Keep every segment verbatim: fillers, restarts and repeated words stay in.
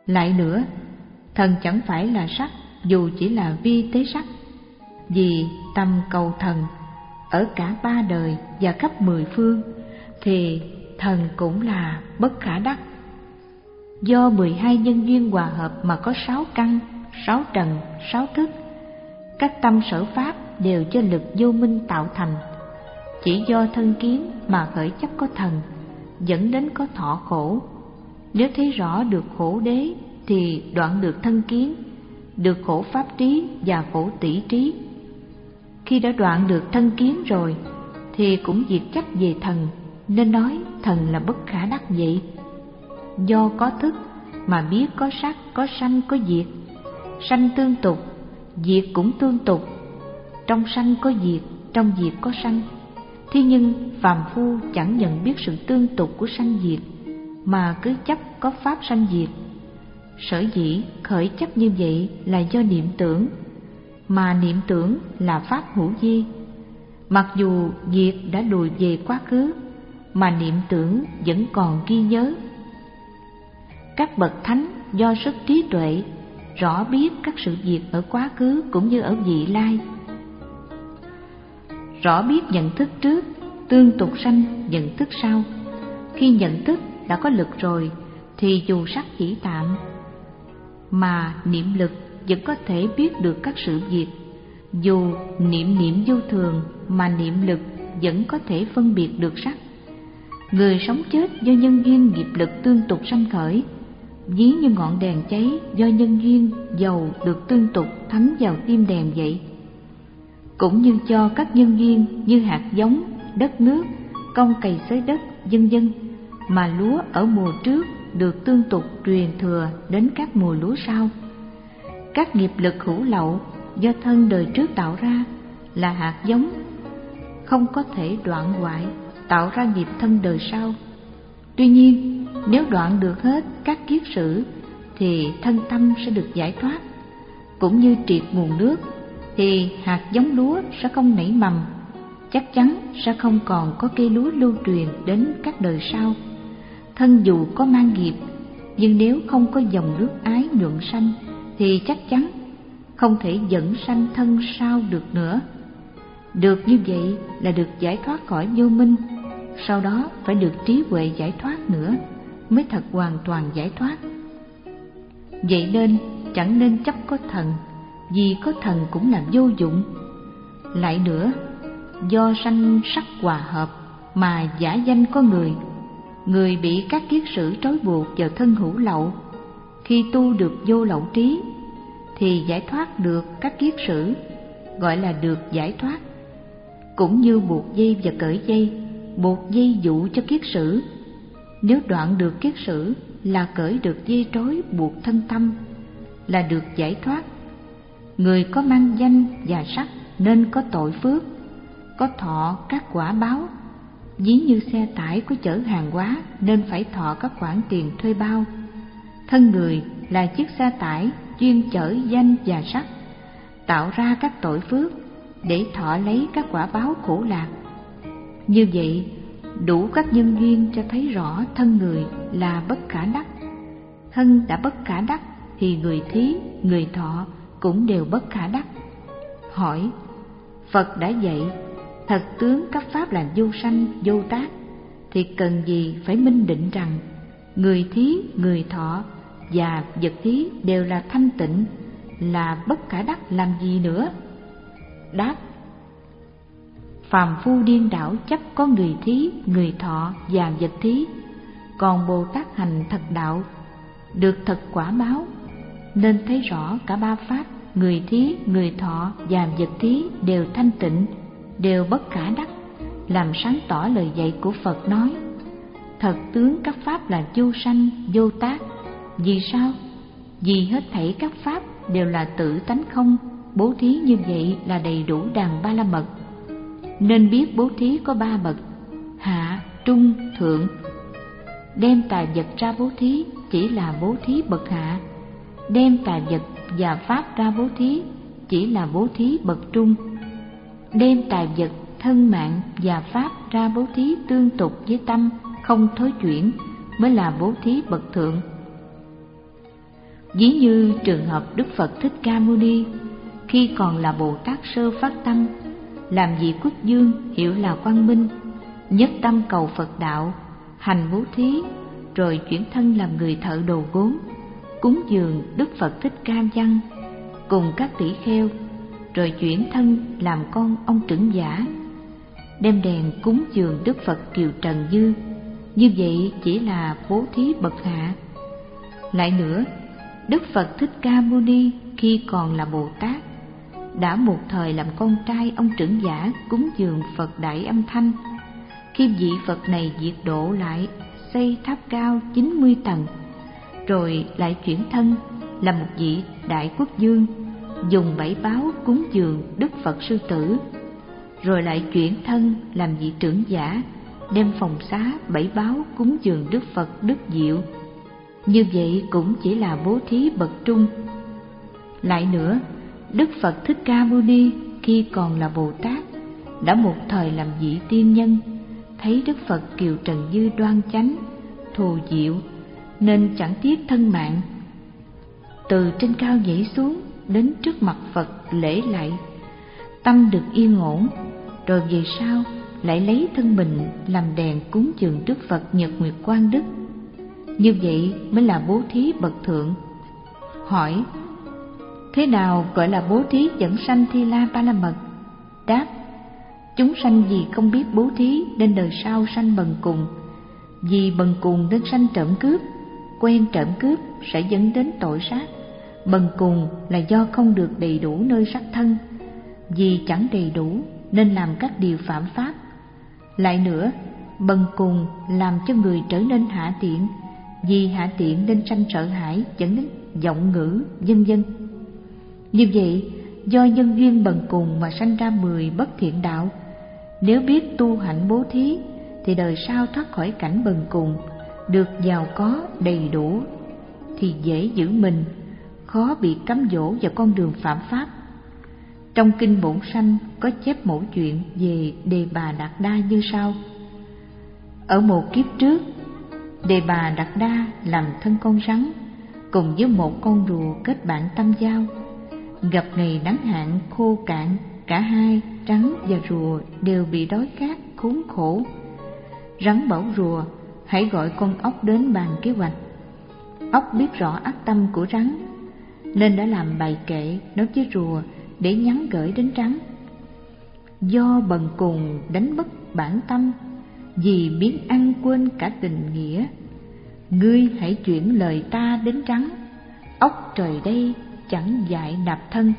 Lại nữa, thần chẳng phải là sắc dù chỉ là vi tế sắc, vì tâm cầu thần ở cả ba đời và khắp mười phương thì thần cũng là bất khả đắc. Do mười hai nhân duyên hòa hợp mà có sáu căn, sáu trần, sáu thức. Các tâm sở pháp đều do lực vô minh tạo thành. Chỉ do thân kiến mà khởi chấp có thần, dẫn đến có thọ khổ. Nếu thấy rõ được khổ đế thì đoạn được thân kiến, được khổ pháp trí và khổ tỷ trí. Khi đã đoạn được thân kiến rồi thì cũng diệt chấp về thần, nên nói thần là bất khả đắc vậy. Do có thức mà biết có sắc, có sanh, có diệt. Sanh tương tục, diệt cũng tương tục. Trong sanh có diệt, trong diệt có sanh. Thế nhưng phàm phu chẳng nhận biết sự tương tục của sanh diệt, mà cứ chấp có pháp sanh diệt. Sở dĩ khởi chấp như vậy là do niệm tưởng, mà niệm tưởng là pháp hữu vi. Mặc dù diệt đã lùi về quá khứ, mà niệm tưởng vẫn còn ghi nhớ. Các bậc thánh do sức trí tuệ rõ biết các sự việc ở quá khứ cũng như ở vị lai, rõ biết nhận thức trước tương tục sanh nhận thức sau. Khi nhận thức đã có lực rồi thì dù sắc chỉ tạm, mà niệm lực vẫn có thể biết được các sự việc. Dù niệm niệm vô thường mà niệm lực vẫn có thể phân biệt được sắc. Người sống chết do nhân duyên nghiệp lực tương tục sanh khởi, ví như ngọn đèn cháy do nhân duyên dầu được tương tục thấm vào tim đèn vậy. Cũng như cho các nhân duyên như hạt giống, đất nước, công cày xới đất, vân vân, mà lúa ở mùa trước được tương tục truyền thừa đến các mùa lúa sau. Các nghiệp lực hữu lậu do thân đời trước tạo ra là hạt giống, không có thể đoạn hoại, tạo ra nghiệp thân đời sau. Tuy nhiên, nếu đoạn được hết các kiết sử thì thân tâm sẽ được giải thoát. Cũng như triệt nguồn nước thì hạt giống lúa sẽ không nảy mầm, chắc chắn sẽ không còn có cây lúa lưu truyền đến các đời sau. Thân dù có mang nghiệp, nhưng nếu không có dòng nước ái nhuận sanh thì chắc chắn không thể dẫn sanh thân sau được nữa. Được như vậy là được giải thoát khỏi vô minh, sau đó phải được trí huệ giải thoát nữa mới thật hoàn toàn giải thoát. Vậy nên chẳng nên chấp có thần, vì có thần cũng là vô dụng. Lại nữa, do sanh sắc hòa hợp mà giả danh có người, người bị các kiết sử trói buộc vào thân hữu lậu. Khi tu được vô lậu trí thì giải thoát được các kiết sử, gọi là được giải thoát. Cũng như buộc dây và cởi dây, buộc dây dụ cho kiết sử. Nếu đoạn được kiết sử là cởi được dây trói buộc thân tâm, là được giải thoát. Người có mang danh và sắc nên có tội phước, có thọ các quả báo. Ví như xe tải có chở hàng hóa nên phải thọ các khoản tiền thuê bao. Thân người là chiếc xe tải chuyên chở danh và sắc, tạo ra các tội phước để thọ lấy các quả báo khổ lạc. Như vậy, đủ các nhân duyên cho thấy rõ thân người là bất khả đắc. Thân đã bất khả đắc thì người thí, người thọ cũng đều bất khả đắc. Hỏi: Phật đã dạy thật tướng các pháp là vô sanh, vô tác, thì cần gì phải minh định rằng người thí, người thọ và vật thí đều là thanh tịnh, là bất khả đắc làm gì nữa? Đáp: Phàm phu điên đảo chấp có người thí, người thọ và vật thí, còn Bồ Tát hành thật đạo, được thật quả báo, nên thấy rõ cả ba pháp người thí, người thọ và vật thí đều thanh tịnh, đều bất khả đắc, làm sáng tỏ lời dạy của Phật nói thật tướng các pháp là vô sanh, vô tác. Vì sao? Vì hết thảy các pháp đều là tự tánh không, bố thí như vậy là đầy đủ đàn ba la mật. Nên biết bố thí có ba bậc: hạ, trung, thượng. Đem tài vật ra bố thí chỉ là bố thí bậc hạ, đem tài vật và pháp ra bố thí chỉ là bố thí bậc trung. Đem tài vật, thân mạng và pháp ra bố thí tương tục với tâm không thối chuyển mới là bố thí bậc thượng. Ví như trường hợp Đức Phật Thích Ca Mâu Ni khi còn là Bồ Tát sơ phát tâm, làm vị quốc vương hiệu là Quang Minh, nhất tâm cầu Phật đạo, hành bố thí, rồi chuyển thân làm người thợ đồ gốm, cúng dường Đức Phật Thích Ca Văn cùng các tỷ kheo, rồi chuyển thân làm con ông trưởng giả, đem đèn cúng dường Đức Phật Kiều Trần Như. Như vậy chỉ là bố thí bậc hạ. Lại nữa, Đức Phật Thích Ca Mâu Ni khi còn là Bồ Tát đã một thời làm con trai ông trưởng giả cúng dường Phật Đại Âm Thanh. Khi vị Phật này diệt độ lại, xây tháp cao chín mươi tầng, rồi lại chuyển thân là một vị đại quốc vương, dùng bảy báu cúng dường Đức Phật Sư Tử, rồi lại chuyển thân làm vị trưởng giả, đem phòng xá bảy báu cúng dường Đức Phật Đức Diệu. Như vậy cũng chỉ là bố thí bậc trung. Lại nữa, Đức Phật Thích Ca Mâu Ni khi còn là Bồ Tát đã một thời làm vị tiên nhân, thấy Đức Phật Kiều Trần Như đoan chánh, thù diệu, nên chẳng tiếc thân mạng, từ trên cao nhảy xuống đến trước mặt Phật lễ lạy, tâm được yên ổn. Rồi về sau lại lấy thân mình làm đèn cúng dường Đức Phật Nhật Nguyệt Quang Đức. Như vậy mới là bố thí bậc thượng. Hỏi: thế nào gọi là bố thí dẫn sanh Thi La Ba La Mật? Đáp: chúng sanh vì không biết bố thí nên đời sau sanh bần cùng, vì bần cùng nên sanh trộm cướp, quen trộm cướp sẽ dẫn đến tội sát. Bần cùng là do không được đầy đủ nơi sát thân, vì chẳng đầy đủ nên làm các điều phạm pháp. Lại nữa, bần cùng làm cho người trở nên hạ tiện, vì hạ tiện nên sanh sợ hãi, dẫn đến vọng ngữ, vân vân. Như vậy, do nhân duyên bần cùng mà sanh ra mười bất thiện đạo. Nếu biết tu hạnh bố thí thì đời sau thoát khỏi cảnh bần cùng, được giàu có đầy đủ, thì dễ giữ mình, khó bị cám dỗ vào con đường phạm pháp. Trong kinh Bổn Sanh có chép mẫu chuyện về Đề Bà Đạt Đa như sau: ở một kiếp trước, Đề Bà Đạt Đa làm thân con rắn, cùng với một con rùa kết bạn tâm giao. Gặp ngày nắng hạn khô cạn, cả hai, rắn và rùa đều bị đói khát khốn khổ. Rắn bảo rùa: hãy gọi con ốc đến bàn kế hoạch. Ốc biết rõ ác tâm của rắn, nên đã làm bài kệ nói với rùa để nhắn gửi đến rắn: do bần cùng đánh mất bản tâm, vì biến ăn quên cả tình nghĩa. Ngươi hãy chuyển lời ta đến rắn, ốc trời đây chẳng dại nạp thân.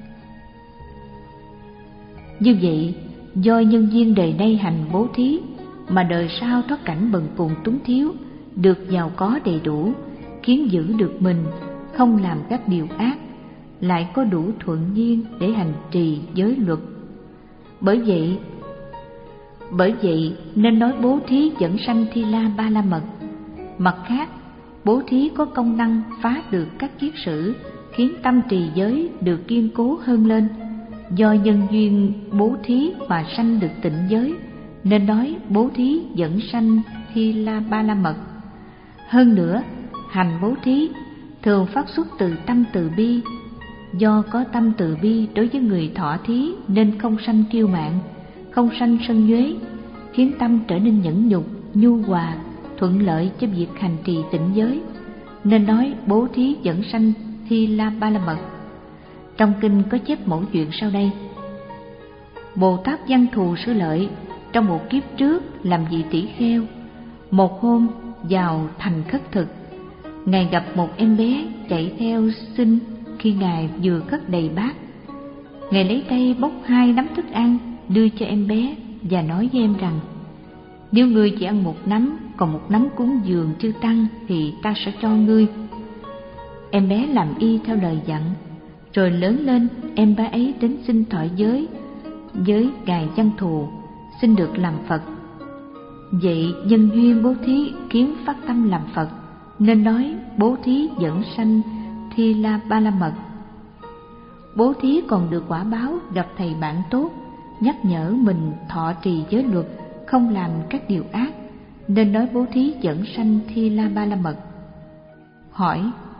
Như vậy, do nhân duyên đời nay hành bố thí mà đời sau thoát cảnh bần cùng túng thiếu, được giàu có đầy đủ, khiến giữ được mình, không làm các điều ác, lại có đủ thuận duyên để hành trì giới luật. Bởi vậy, bởi vậy nên nói bố thí dẫn sanh Thi La Ba La Mật. Mặt khác, bố thí có công năng phá được các kiết sử, khiến tâm trì giới được kiên cố hơn lên. Do nhân duyên bố thí mà sanh được tịnh giới, nên nói bố thí dẫn sanh Thi La Ba La Mật. Hơn nữa, hành bố thí thường phát xuất từ tâm từ bi. Do có tâm từ bi đối với người thọ thí nên không sanh kiêu mạn, không sanh sân nhuế, khiến tâm trở nên nhẫn nhục, nhu hòa, thuận lợi cho việc hành trì tịnh giới, nên nói bố thí dẫn sanh Thi La Ba La Mật. Trong kinh có chép mẫu chuyện sau đây: Bồ Tát Văn Thù Sư Lợi trong một kiếp trước làm vị tỷ kheo. Một hôm vào thành khất thực, ngài gặp một em bé chạy theo xin. Khi ngài vừa cất đầy bát, ngài lấy tay bốc hai nắm thức ăn đưa cho em bé và nói với em rằng: nếu ngươi chỉ ăn một nắm, còn một nắm cúng dường chư tăng thì ta sẽ cho ngươi. Em bé làm y theo lời dặn. Rồi lớn lên, em bé ấy đến xin thọ giới với ngài Văn Thù, xin được làm Phật. Vậy nhân duyên bố thí khiến phát tâm làm Phật, nên nói bố thí dẫn sanh Thi La Ba La Mật. Bố thí còn được quả báo gặp thầy bạn tốt, nhắc nhở mình thọ trì giới luật, không làm các điều ác, nên nói bố thí dẫn sanh Thi La Ba La Mật. Hỏi: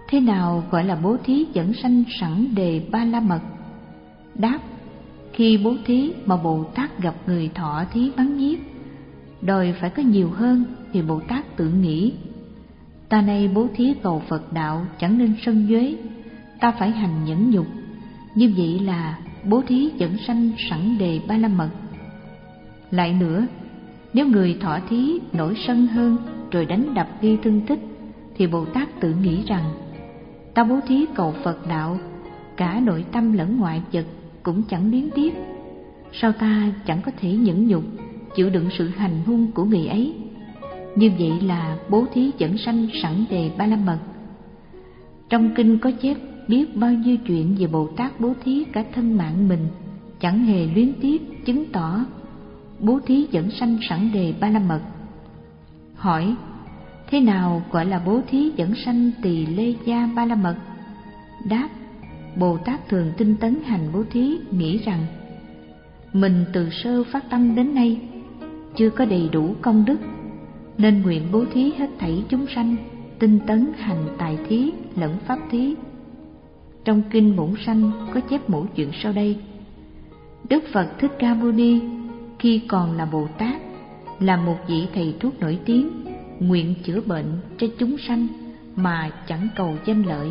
Thế nào gọi là bố thí dẫn sanh sẵn đề ba la mật? Đáp: khi bố thí mà Bồ Tát gặp người thọ thí bắn giết, đòi phải có nhiều hơn, thì Bồ Tát tự nghĩ: ta nay bố thí cầu Phật đạo chẳng nên sân nhuế, ta phải hành nhẫn nhục. Như vậy là bố thí dẫn sanh sẵn đề ba la mật. Lại nữa, nếu người thọ thí nổi sân hơn rồi đánh đập gây thương tích, thì Bồ Tát tự nghĩ rằng: ta bố thí cầu Phật đạo, cả nội tâm lẫn ngoại vật cũng chẳng luyến tiếc, sao ta chẳng có thể nhẫn nhục chịu đựng sự hành hung của người ấy? Như vậy là bố thí dẫn sanh sẵn đề ba la mật. Trong kinh có chép biết bao nhiêu chuyện về Bồ Tát bố thí cả thân mạng mình, chẳng hề luyến tiếc, chứng tỏ bố thí dẫn sanh sẵn đề ba la mật. Hỏi: thế nào gọi là bố thí dẫn sanh tỳ lê gia ba la mật? Đáp: Bồ Tát thường tinh tấn hành bố thí, nghĩ rằng mình từ sơ phát tâm đến nay chưa có đầy đủ công đức, nên nguyện bố thí hết thảy chúng sanh, tinh tấn hành tài thí lẫn pháp thí. Trong kinh Bổn Sanh có chép mẫu chuyện sau đây: Đức Phật Thích Ca Mâu Ni khi còn là Bồ Tát, là một vị thầy thuốc nổi tiếng, nguyện chữa bệnh cho chúng sanh mà chẳng cầu danh lợi.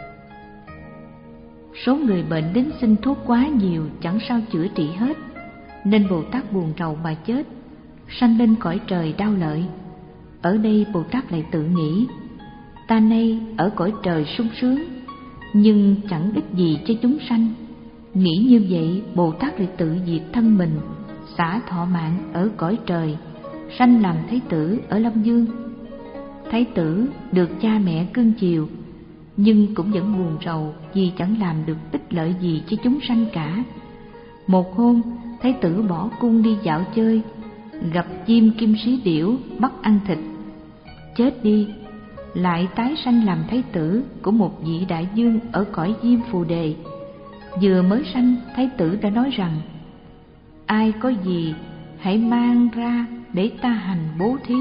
Số người bệnh đến xin thuốc quá nhiều, chẳng sao chữa trị hết, nên Bồ Tát buồn rầu mà chết, sanh lên cõi trời đau lợi. Ở đây Bồ Tát lại tự nghĩ: ta nay ở cõi trời sung sướng, nhưng chẳng ích gì cho chúng sanh. Nghĩ như vậy, Bồ Tát lại tự diệt thân mình, xả thọ mạng ở cõi trời, sanh làm thái tử ở Lâm Dương. Thái tử được cha mẹ cưng chiều, nhưng cũng vẫn buồn rầu vì chẳng làm được ích lợi gì cho chúng sanh cả. Một hôm, thái tử bỏ cung đi dạo chơi, gặp chim kim sĩ điểu bắt ăn thịt, chết đi, lại tái sanh làm thái tử của một vị đại vương ở cõi Diêm Phù Đề. Vừa mới sanh, thái tử đã nói rằng: ai có gì hãy mang ra để ta hành bố thí.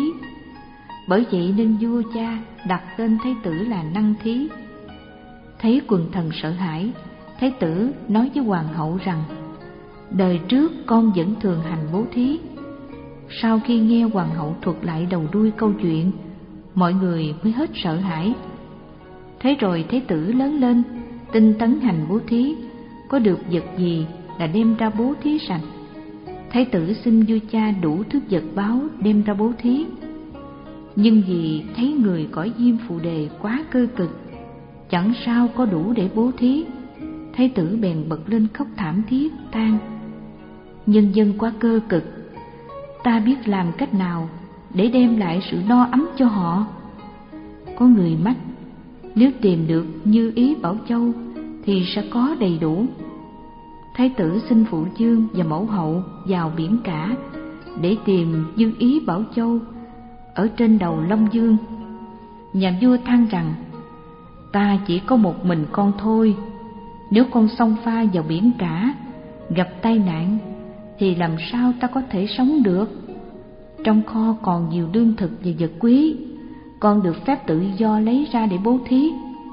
Bởi vậy nên vua cha đặt tên thái tử là Năng Thí. Thấy quần thần sợ hãi, thái tử nói với hoàng hậu rằng: đời trước con vẫn thường hành bố thí. Sau khi nghe hoàng hậu thuật lại đầu đuôi câu chuyện, mọi người mới hết sợ hãi. Thế rồi thái tử lớn lên, tinh tấn hành bố thí, có được vật gì là đem ra bố thí sạch. Thái tử xin vua cha đủ thứ vật báu đem ra bố thí, nhưng vì thấy người cõi Diêm Phù Đề quá cơ cực, chẳng sao có đủ để bố thí. Thái tử bèn bật lên khóc thảm thiết, than: nhân dân quá cơ cực, ta biết làm cách nào để đem lại sự no ấm cho họ. Có người mách: nếu tìm được Như Ý Bảo Châu thì sẽ có đầy đủ. Thái tử xin phụ vương và mẫu hậu vào biển cả để tìm Như Ý Bảo Châu ở trên đầu Long Dương. Nhà vua than rằng: ta chỉ có một mình con thôi, nếu con xông pha vào biển cả gặp tai nạn thì làm sao ta có thể sống được? Trong kho còn nhiều lương thực và vật quý, con được phép tự do lấy ra để bố thí.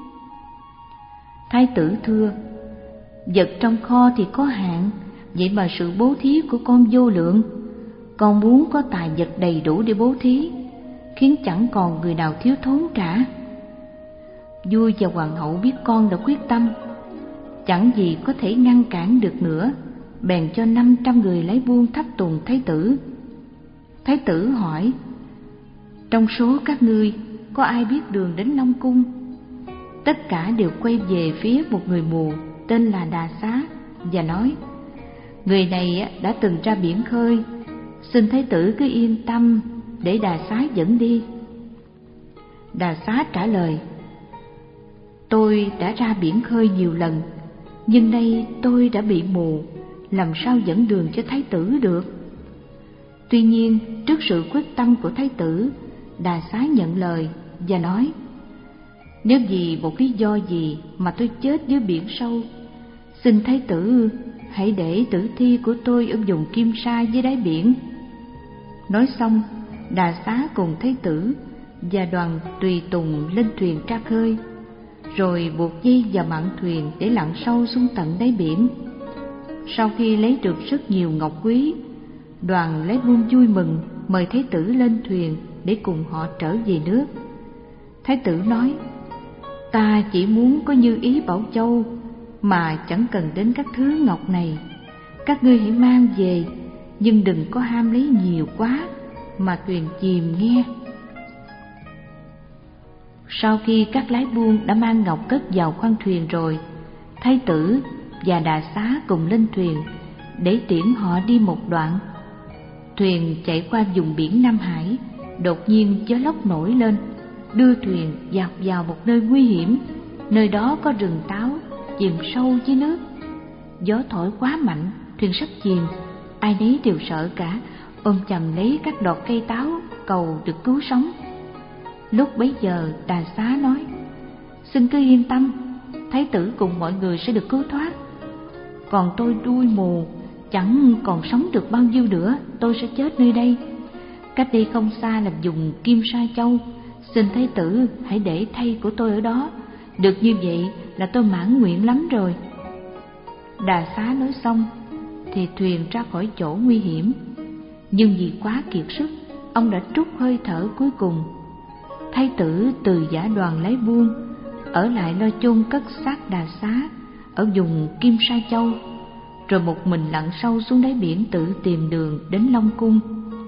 Thái tử thưa: vật trong kho thì có hạn, vậy mà sự bố thí của con vô lượng. Con muốn có tài vật đầy đủ để bố thí, khiến chẳng còn người nào thiếu thốn cả. Vua và hoàng hậu biết con đã quyết tâm, chẳng gì có thể ngăn cản được nữa, bèn cho năm trăm người lấy buôn thắp tùng thái tử. Thái tử hỏi: trong số các ngươi có ai biết đường đến Long Cung? Tất cả đều quay về phía một người mù tên là Đà Xá và nói: người này đã từng ra biển khơi, xin thái tử cứ yên tâm để Đà Xá dẫn đi. Đà Xá trả lời: tôi đã ra biển khơi nhiều lần, nhưng nay tôi đã bị mù, làm sao dẫn đường cho thái tử được? Tuy nhiên trước sự quyết tâm của thái tử, Đà Xá nhận lời và nói: nếu vì một lý do gì mà tôi chết dưới biển sâu, xin thái tử hãy để tử thi của tôi ở vùng Kim Sa dưới đáy biển. Nói xong, Đà Xá cùng thái tử và đoàn tùy tùng lên thuyền ra khơi. rồi buộc dây vào mạn thuyền để lặn sâu xuống tận đáy biển. Sau khi lấy được rất nhiều ngọc quý, đoàn Lái Buôn vui mừng mời Thái tử lên thuyền để cùng họ trở về nước. Thái tử nói: ta chỉ muốn có như ý Bảo Châu, mà chẳng cần đến các thứ ngọc này. Các ngươi hãy mang về, nhưng đừng có ham lấy nhiều quá, mà thuyền chìm nghe. Sau khi các lái buôn đã mang ngọc cất vào khoang thuyền rồi, Thái tử và Đà Xá cùng lên thuyền để tiễn họ đi một đoạn. Thuyền chạy qua vùng biển Nam Hải, đột nhiên gió lốc nổi lên, đưa thuyền dạt vào một nơi nguy hiểm. Nơi đó có rừng táo chìm sâu dưới nước. Gió thổi quá mạnh, thuyền sắp chìm. Ai nấy đều sợ cả, ôm chầm lấy các đọt cây táo cầu được cứu sống. Lúc bấy giờ Đà Xá nói: xin cứ yên tâm, Thái tử cùng mọi người sẽ được cứu thoát. Còn tôi đuôi mù, chẳng còn sống được bao nhiêu nữa, tôi sẽ chết nơi đây. Cách đây không xa là vùng Kim Sa Châu, xin Thái tử hãy để thây của tôi ở đó. Được như vậy là tôi mãn nguyện lắm rồi. Đà Xá nói xong thì thuyền ra khỏi chỗ nguy hiểm, nhưng vì quá kiệt sức, ông đã trút hơi thở cuối cùng. Thái tử từ giả đoàn Lái Buôn ở lại lo chôn cất xác Đà Xá ở vùng Kim Sa Châu, rồi một mình lặn sâu xuống đáy biển tự tìm đường đến Long Cung.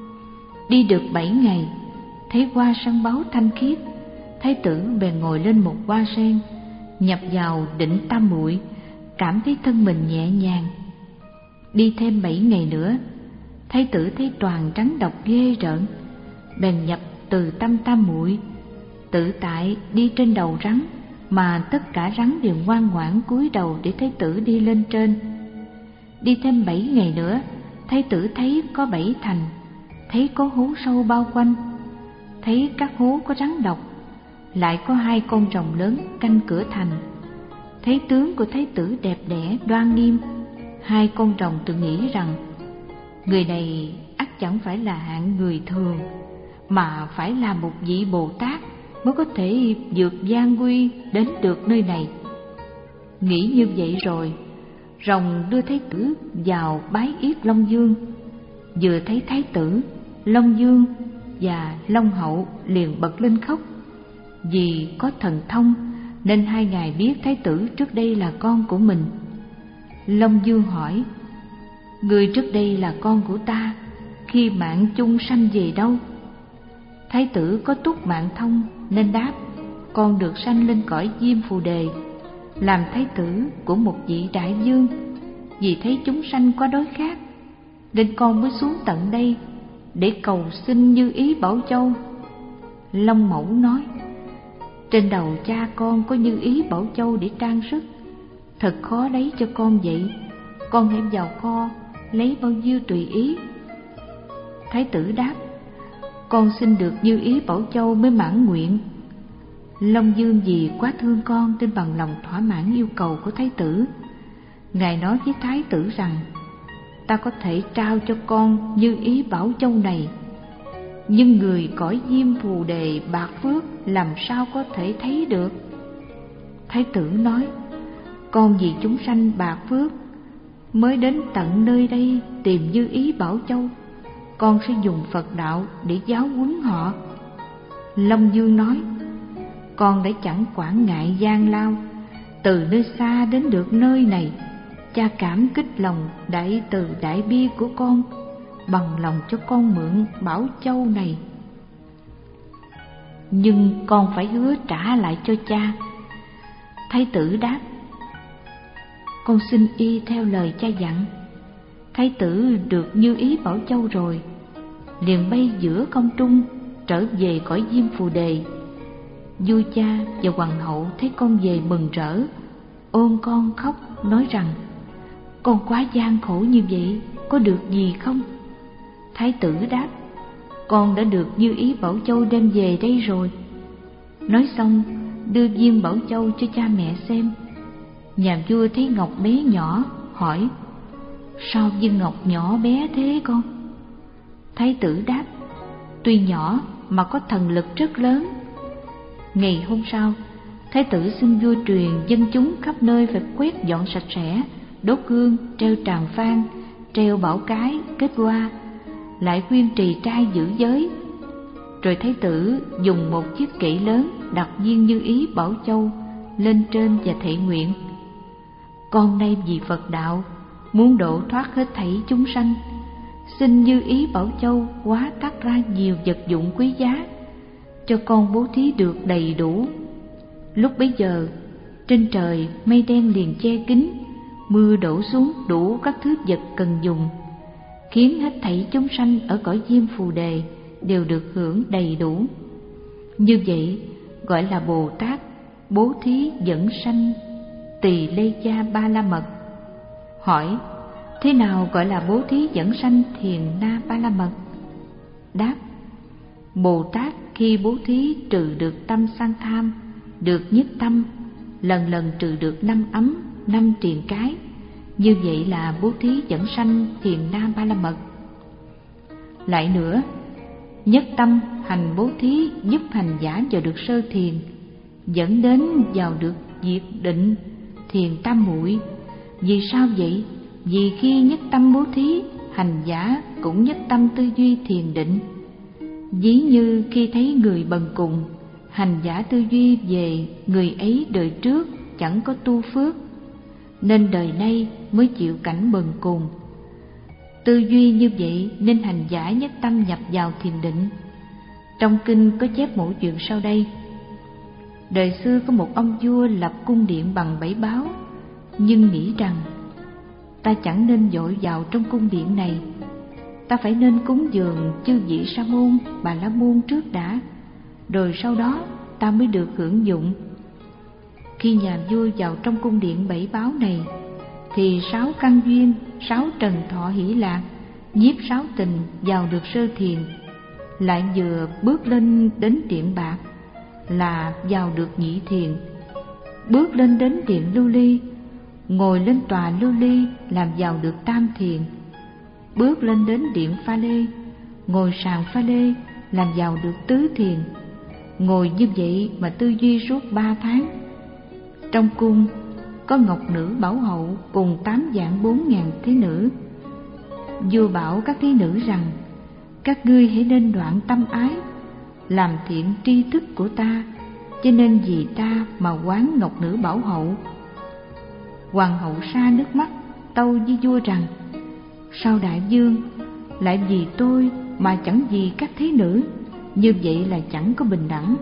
Đi được bảy ngày, thấy hoa sân báu thanh khiết, Thái tử bèn ngồi lên một hoa sen, nhập vào định tam muội, cảm thấy thân mình nhẹ nhàng. Đi thêm bảy ngày nữa, Thái tử thấy toàn rắn độc ghê rợn, bèn nhập từ tâm tam muội, tự tại đi trên đầu rắn, mà tất cả rắn đều ngoan ngoãn cúi đầu để Thái tử đi lên trên. Đi thêm bảy ngày nữa, Thái tử thấy có bảy thành, thấy có hố sâu bao quanh, thấy các hố có rắn độc, lại có hai con rồng lớn canh cửa thành. Thấy tướng của Thái tử đẹp đẽ đoan nghiêm, hai con rồng tự nghĩ rằng người này ắt chẳng phải là hạng người thường, mà phải là một vị Bồ Tát mới có thể vượt gian nguy đến được nơi này. Nghĩ như vậy rồi, rồng đưa Thái tử vào bái yết Long Dương. Vừa thấy Thái tử, Long Dương và Long Hậu liền bật lên khóc. Vì có thần thông nên hai ngài biết Thái tử trước đây là con của mình. Long Dương hỏi: người trước đây là con của ta, khi mạng chung sanh về đâu? Thái tử có túc mạng thông nên đáp: con được sanh lên cõi Diêm Phù Đề, làm thái tử của một vị đại vương. Vì thấy chúng sanh quá đói khát, nên con mới xuống tận đây để cầu xin như ý Bảo Châu. Long Mẫu nói: trên đầu cha con có như ý Bảo Châu để trang sức, thật khó lấy cho con vậy. Con hãy vào kho lấy bao nhiêu tùy ý. Thái tử đáp: con xin được như ý Bảo Châu mới mãn nguyện. Long Dương vì quá thương con nên bằng lòng thỏa mãn yêu cầu của Thái tử. Ngài nói với Thái tử rằng: ta có thể trao cho con như ý Bảo Châu này, nhưng người cõi Diêm Phù Đề bạc phước làm sao có thể thấy được? Thái tử nói: con vì chúng sanh bạc phước mới đến tận nơi đây tìm như ý Bảo Châu, con sẽ dùng Phật đạo để giáo huấn họ. Long Dương nói: con đã chẳng quản ngại gian lao, từ nơi xa đến được nơi này, cha cảm kích lòng đại từ đại bi của con, bằng lòng cho con mượn Bảo Châu này. Nhưng con phải hứa trả lại cho cha. Thái tử đáp: con xin y theo lời cha dặn. Thái tử được như ý Bảo Châu rồi, liền bay giữa không trung trở về cõi Diêm Phù Đề. Vua cha và hoàng hậu thấy con về mừng rỡ, ôm con khóc nói rằng: con quá gian khổ như vậy, có được gì không? Thái tử đáp: con đã được như ý Bảo Châu đem về đây rồi. Nói xong đưa viên Bảo Châu cho cha mẹ xem. Nhà vua thấy ngọc bé nhỏ, hỏi: sao viên ngọc nhỏ bé thế con? Thái tử đáp: tuy nhỏ mà có thần lực rất lớn. Ngày hôm sau, Thái tử xin vua truyền dân chúng khắp nơi phải quét dọn sạch sẽ, đốt hương, treo tràng phan, treo bảo cái, kết hoa, lại khuyên trì trai giữ giới. Rồi thái tử dùng một chiếc kệ lớn đặt viên Như Ý Bảo Châu lên trên và thệ nguyện: con nay vì Phật đạo muốn độ thoát hết thảy chúng sanh, xin Như Ý Bảo Châu hóa tác ra nhiều vật dụng quý giá, cho con bố thí được đầy đủ. Lúc bấy giờ trên trời mây đen liền che kín, mưa đổ xuống đủ các thứ vật cần dùng, khiến hết thảy chúng sanh ở cõi Diêm Phù Đề đều được hưởng đầy đủ. Như vậy gọi là Bồ Tát bố thí dẫn sanh Tỳ Lê Cha Ba La Mật. Hỏi: thế nào gọi là bố thí dẫn sanh Thiền Na Ba La Mật? Đáp: Bồ Tát khi bố thí trừ được tâm sang tham, được nhất tâm, lần lần trừ được năm ấm, năm triền cái, như vậy là bố thí dẫn sanh Thiền Na Ba La Mật. Lại nữa, nhất tâm hành bố thí giúp hành giả vào được sơ thiền, dẫn đến vào được diệt định thiền tam muội. Vì sao vậy? Vì khi nhất tâm bố thí, hành giả cũng nhất tâm tư duy thiền định. Ví như khi thấy người bần cùng, hành giả tư duy về người ấy đời trước chẳng có tu phước, nên đời nay mới chịu cảnh bần cùng. Tư duy như vậy nên hành giả nhất tâm nhập vào thiền định. Trong kinh có chép một chuyện sau đây: đời xưa có một ông vua lập cung điện bằng bảy báo, nhưng nghĩ rằng ta chẳng nên vội vào trong cung điện này, ta phải nên cúng dường chư vị Sa môn, Bà La môn trước đã, rồi sau đó ta mới được hưởng dụng. Khi nhà vua vào trong cung điện bảy báo này, thì sáu căn duyên, sáu trần thọ hỷ lạc, nhiếp sáu tình vào được sơ thiền. Lại vừa bước lên đến điện bạc là vào được nhị thiền, bước lên đến điện lưu ly, ngồi lên tòa lưu ly làm vào được tam thiền, bước lên đến điện pha lê, ngồi sàn pha lê làm vào được tứ thiền. Ngồi như vậy mà tư duy suốt ba tháng. Trong cung có ngọc nữ bảo hậu cùng tám vạn bốn ngàn thế nữ. Vua bảo các thế nữ rằng: các ngươi hãy nên đoạn tâm ái, làm thiện tri thức của ta, cho nên vì ta mà quán ngọc nữ bảo hậu. Hoàng hậu sa nước mắt tâu với vua rằng: sao đại vương lại vì tôi mà chẳng vì các thế nữ? Như vậy là chẳng có bình đẳng.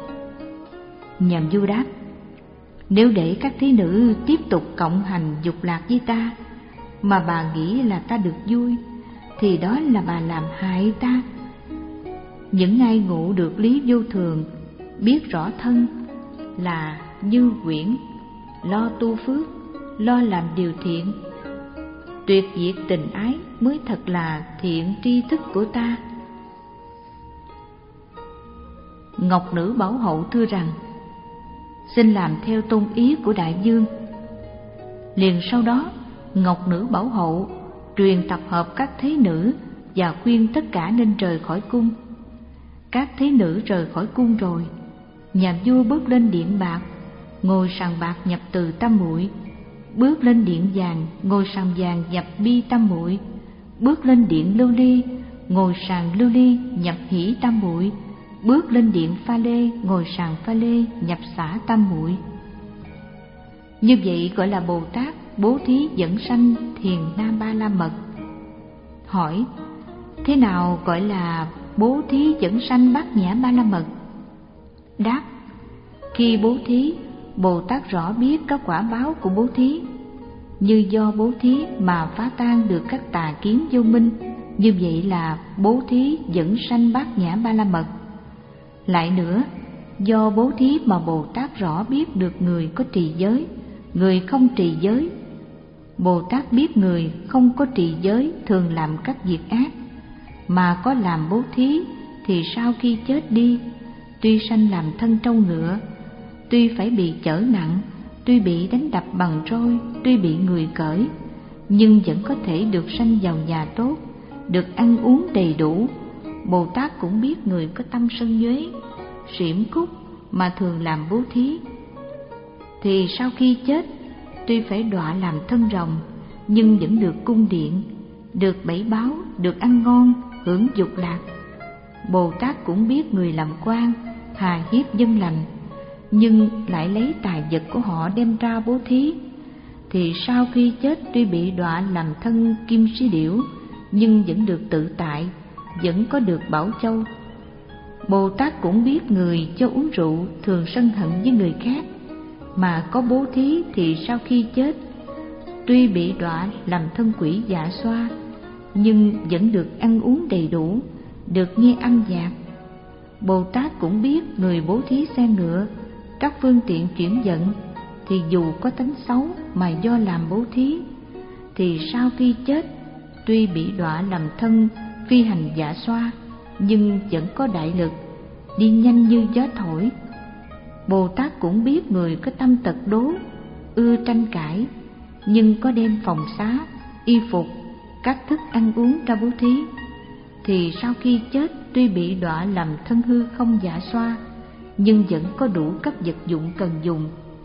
Nhà vua đáp: nếu để các thế nữ tiếp tục cộng hành dục lạc với ta, mà bà nghĩ là ta được vui, thì đó là bà làm hại ta. Những ai ngộ được lý vô thường, biết rõ thân là như quyển, lo tu phước, lo làm điều thiện, tuyệt diệt tình ái mới thật là thiện tri thức của ta. Ngọc nữ bảo hậu thưa rằng: xin làm theo tôn ý của đại vương. Liền sau đó, ngọc nữ bảo hậu truyền tập hợp các thế nữ và khuyên tất cả nên rời khỏi cung. Các thế nữ rời khỏi cung rồi, nhà vua bước lên điện bạc, ngồi sàn bạc nhập từ tam muội, bước lên điện vàng, ngồi sàn vàng nhập bi tam muội, bước lên điện lưu ly, ngồi sàn lưu ly nhập hỷ tam muội, bước lên điện pha lê, ngồi sàn pha lê nhập xả tam muội. Như vậy gọi là Bồ Tát bố thí dẫn sanh Thiền Na Ba La Mật. Hỏi: thế nào gọi là bố thí dẫn sanh Bát Nhã Ba La Mật? Đáp: khi bố thí, Bồ Tát rõ biết các quả báo của bố thí, như do bố thí mà phá tan được các tà kiến vô minh, như vậy là bố thí dẫn sanh Bát Nhã Ba La Mật. Lại nữa, do bố thí mà Bồ Tát rõ biết được người có trì giới, người không trì giới. Bồ Tát biết người không có trì giới thường làm các việc ác, mà có làm bố thí thì sau khi chết đi, tuy sanh làm thân trâu ngựa, tuy phải bị chở nặng, tuy bị đánh đập bằng roi, tuy bị người cởi, nhưng vẫn có thể được sanh vào nhà tốt, được ăn uống đầy đủ. Bồ Tát cũng biết người có tâm sân nhuế, xiểm cúc mà thường làm bố thí, thì sau khi chết tuy phải đọa làm thân rồng, nhưng vẫn được cung điện, được bảy báo, được ăn ngon, hưởng dục lạc. Bồ Tát cũng biết người làm quan hà hiếp dân lành, nhưng lại lấy tài vật của họ đem ra bố thí, thì sau khi chết tuy bị đọa làm thân kim si điểu, nhưng vẫn được tự tại, vẫn có được bảo châu. Bồ Tát cũng biết người cho uống rượu thường sân hận với người khác, mà có bố thí thì sau khi chết tuy bị đọa làm thân quỷ dạ xoa, nhưng vẫn được ăn uống đầy đủ, được nghe âm nhạc. Bồ Tát cũng biết người bố thí xe ngựa, các phương tiện chuyển vận, thì dù có tánh xấu mà do làm bố thí, thì sau khi chết tuy bị đọa làm thân phi hành dạ xoa, nhưng vẫn có đại lực, đi nhanh như gió thổi. Bồ Tát cũng biết người có tâm tật đố, ưa tranh cãi, nhưng có đem phòng xá, y phục, các thức ăn uống ra bố thí, thì sau khi chết tuy bị đọa làm thân hư không dạ xoa, nhưng vẫn có đủ các vật dụng cần dùng.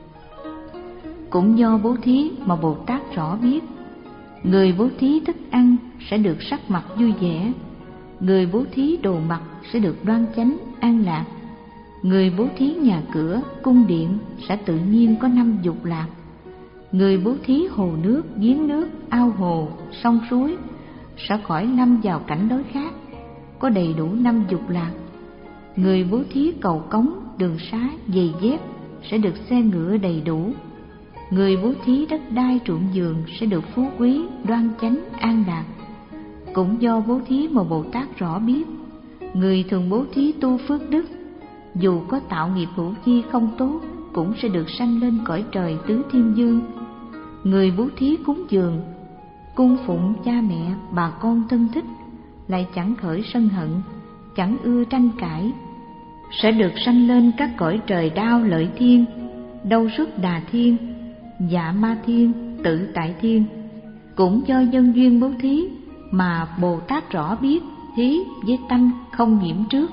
Cũng do bố thí mà Bồ Tát rõ biết, người bố thí thức ăn sẽ được sắc mặt vui vẻ, người bố thí đồ mặc sẽ được đoan chánh an lạc, người bố thí nhà cửa cung điện sẽ tự nhiên có năm dục lạc, người bố thí hồ nước, giếng nước, ao hồ, sông suối sẽ khỏi lâm vào cảnh đói khát, có đầy đủ năm dục lạc. Người bố thí cầu cống, đường xá, giày dép sẽ được xe ngựa đầy đủ. Người bố thí đất đai ruộng vườn sẽ được phú quý, đoan chánh, an lạc. Cũng do bố thí mà Bồ Tát rõ biết, người thường bố thí tu phước đức, dù có tạo nghiệp hữu chi không tốt, cũng sẽ được sanh lên cõi trời tứ thiên dương. Người bố thí cúng dường, cung phụng cha mẹ, bà con thân thích, lại chẳng khởi sân hận, chẳng ưa tranh cãi, sẽ được sanh lên các cõi trời đao lợi thiên, đâu xuất đà thiên, dạ ma thiên, tự tại thiên. Cũng do nhân duyên bố thí mà Bồ Tát rõ biết thí với tâm không nhiễm trước,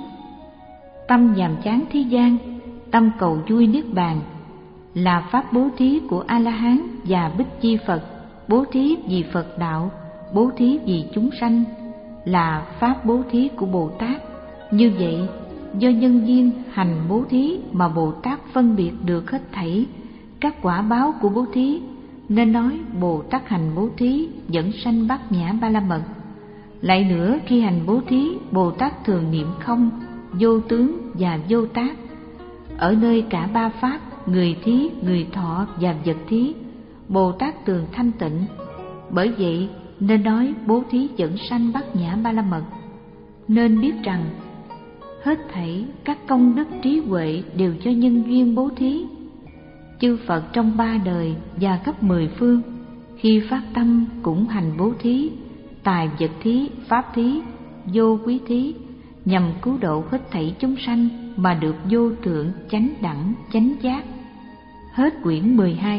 tâm nhàm chán thế gian, tâm cầu vui niết bàn, là pháp bố thí của A La Hán và Bích Chi Phật. Bố thí vì Phật đạo, bố thí vì chúng sanh, là pháp bố thí của Bồ Tát. Như vậy, do nhân duyên hành bố thí mà Bồ Tát phân biệt được hết thảy các quả báo của bố thí, nên nói Bồ Tát hành bố thí dẫn sanh bát nhã ba la mật. Lại nữa, khi hành bố thí, Bồ Tát thường niệm không, vô tướng và vô tác. Ở nơi cả ba pháp, người thí, người thọ và vật thí, Bồ Tát thường thanh tịnh. Bởi vậy nên nói bố thí dẫn sanh bát nhã ba la mật. Nên biết rằng hết thảy các công đức trí huệ đều do nhân duyên bố thí. Chư Phật trong ba đời và khắp mười phương, khi phát tâm cũng hành bố thí, tài vật thí, pháp thí, vô quý thí, nhằm cứu độ hết thảy chúng sanh mà được vô thượng chánh đẳng chánh giác. Hết quyển mười hai.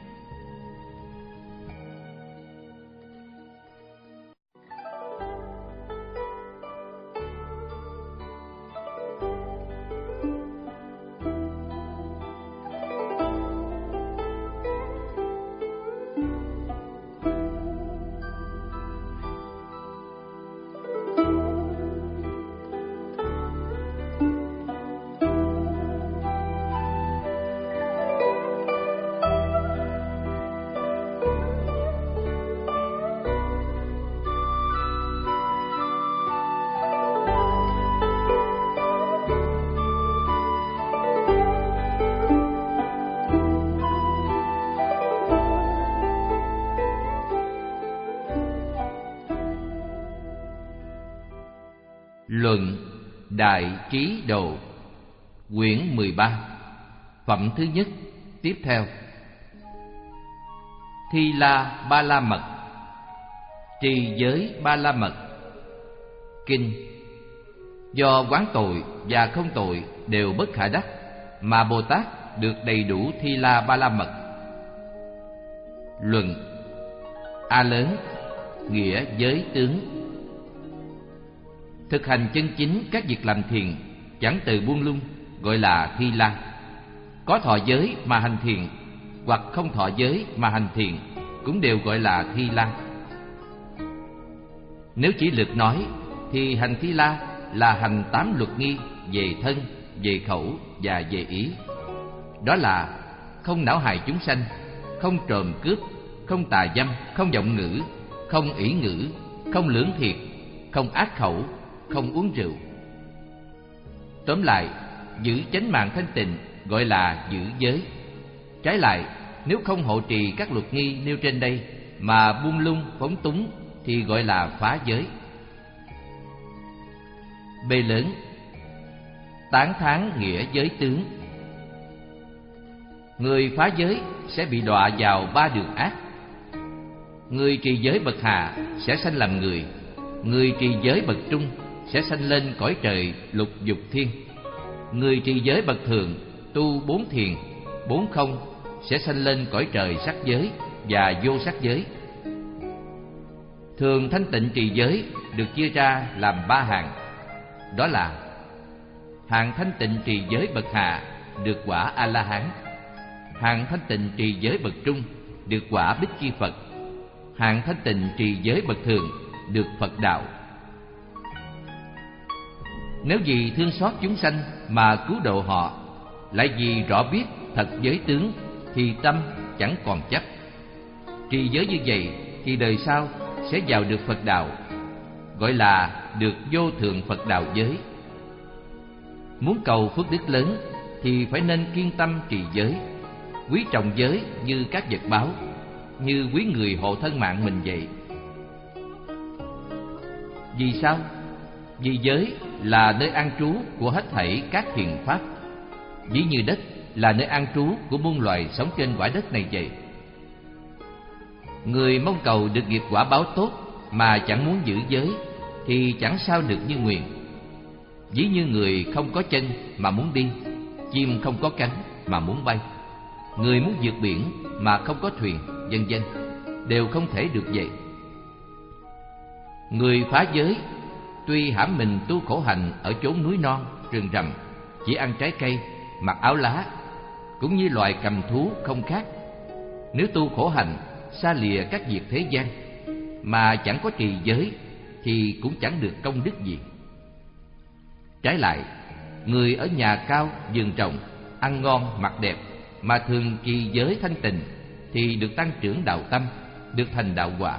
Luận Đại Trí Độ, quyển mười ba, phẩm thứ nhất. Tiếp theo, Thi La Ba La Mật, trì giới ba la mật. Kinh: do quán tội và không tội đều bất khả đắc, mà Bồ Tát được đầy đủ Thi La Ba La Mật. Luận: A lớn, nghĩa giới tướng. Thực hành chân chính các việc làm thiện, chẳng từ buông lung, gọi là Thi La. Có thọ giới mà hành thiện, hoặc không thọ giới mà hành thiện cũng đều gọi là Thi La. Nếu chỉ lược nói thì hành Thi La là hành tám luật nghi về thân, về khẩu và về ý. Đó là không não hại chúng sanh, không trộm cướp, không tà dâm, không vọng ngữ, không ỷ ngữ, không lưỡng thiệt, không ác khẩu, không uống rượu. Tóm lại, giữ chánh mạng thanh tịnh gọi là giữ giới. Trái lại, nếu không hộ trì các luật nghi nêu trên đây mà buông lung phóng túng thì gọi là phá giới. B lớn, tán thán nghĩa giới tướng. Người phá giới sẽ bị đọa vào ba đường ác. Người trì giới bậc hạ sẽ sanh làm người. Người trì giới bậc trung sẽ sanh lên cõi trời lục dục thiên. Người trì giới bậc thượng tu bốn thiền, bốn không sẽ sanh lên cõi trời sắc giới và vô sắc giới. Thường thanh tịnh trì giới được chia ra làm ba hạng. Đó là: hạng thanh tịnh trì giới bậc hạ được quả A-la-hán, hạng thanh tịnh trì giới bậc trung được quả Bích Chi Phật, hạng thanh tịnh trì giới bậc thượng được Phật đạo. Nếu vì thương xót chúng sanh mà cứu độ họ, lại vì rõ biết thật giới tướng, thì tâm chẳng còn chấp. Trì giới như vậy thì đời sau sẽ vào được Phật đạo, gọi là được vô thượng Phật đạo giới. Muốn cầu phước đức lớn thì phải nên kiên tâm trì giới, quý trọng giới như các vật báu, như quý người hộ thân mạng mình vậy. Vì sao? Vì giới là nơi an trú của hết thảy các thiện pháp, ví như đất là nơi an trú của muôn loài sống trên quả đất này vậy. Người mong cầu được nghiệp quả báo tốt mà chẳng muốn giữ giới thì chẳng sao được như nguyện. Ví như người không có chân mà muốn đi, chim không có cánh mà muốn bay, người muốn vượt biển mà không có thuyền, vân vân, đều không thể được vậy. Người phá giới tuy hãm mình tu khổ hạnh ở chốn núi non, rừng rậm, chỉ ăn trái cây, mặc áo lá, cũng như loài cầm thú không khác. Nếu tu khổ hạnh, xa lìa các việc thế gian, mà chẳng có trì giới, thì cũng chẳng được công đức gì. Trái lại, người ở nhà cao, vườn rộng, ăn ngon, mặc đẹp, mà thường trì giới thanh tịnh, thì được tăng trưởng đạo tâm, được thành đạo quả.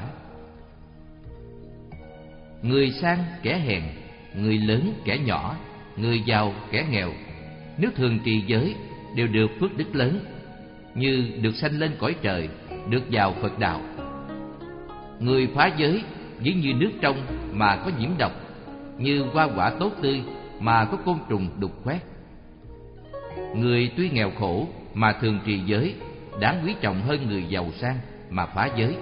Người sang kẻ hèn, người lớn kẻ nhỏ, người giàu kẻ nghèo, nếu thường trì giới đều được phước đức lớn, như được sanh lên cõi trời, được vào Phật đạo. Người phá giới ví như nước trong mà có nhiễm độc, như hoa quả tốt tươi mà có côn trùng đục khoét. Người tuy nghèo khổ mà thường trì giới đáng quý trọng hơn người giàu sang mà phá giới.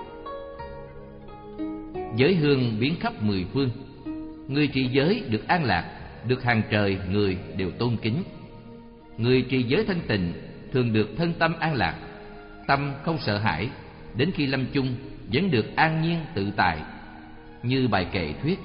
Giới hương biến khắp mười phương, người trì giới được an lạc, được hàng trời người đều tôn kính. Người trì giới thanh tịnh thường được thân tâm an lạc, tâm không sợ hãi, đến khi lâm chung vẫn được an nhiên tự tại. Như bài kệ thuyết: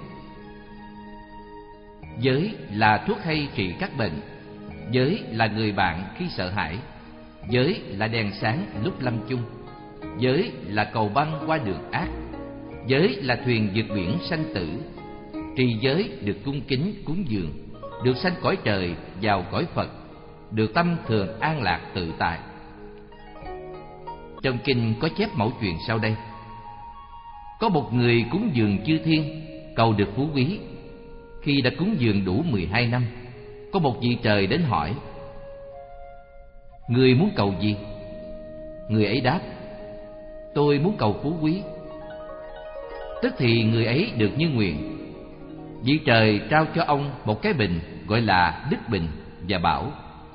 giới là thuốc hay trị các bệnh, giới là người bạn khi sợ hãi, giới là đèn sáng lúc lâm chung, giới là cầu băng qua đường ác, giới là thuyền vượt biển sanh tử. Trì giới được cung kính cúng dường, được sanh cõi trời vào cõi Phật, được tâm thường an lạc tự tại. Trong kinh có chép mẫu chuyện sau đây: có một người cúng dường chư thiên, cầu được phú quý. Khi đã cúng dường đủ mười hai năm, có một vị trời đến hỏi: người muốn cầu gì? Người ấy đáp: tôi muốn cầu phú quý. Tức thì người ấy được như nguyện. Vị trời trao cho ông một cái bình gọi là Đức Bình và bảo: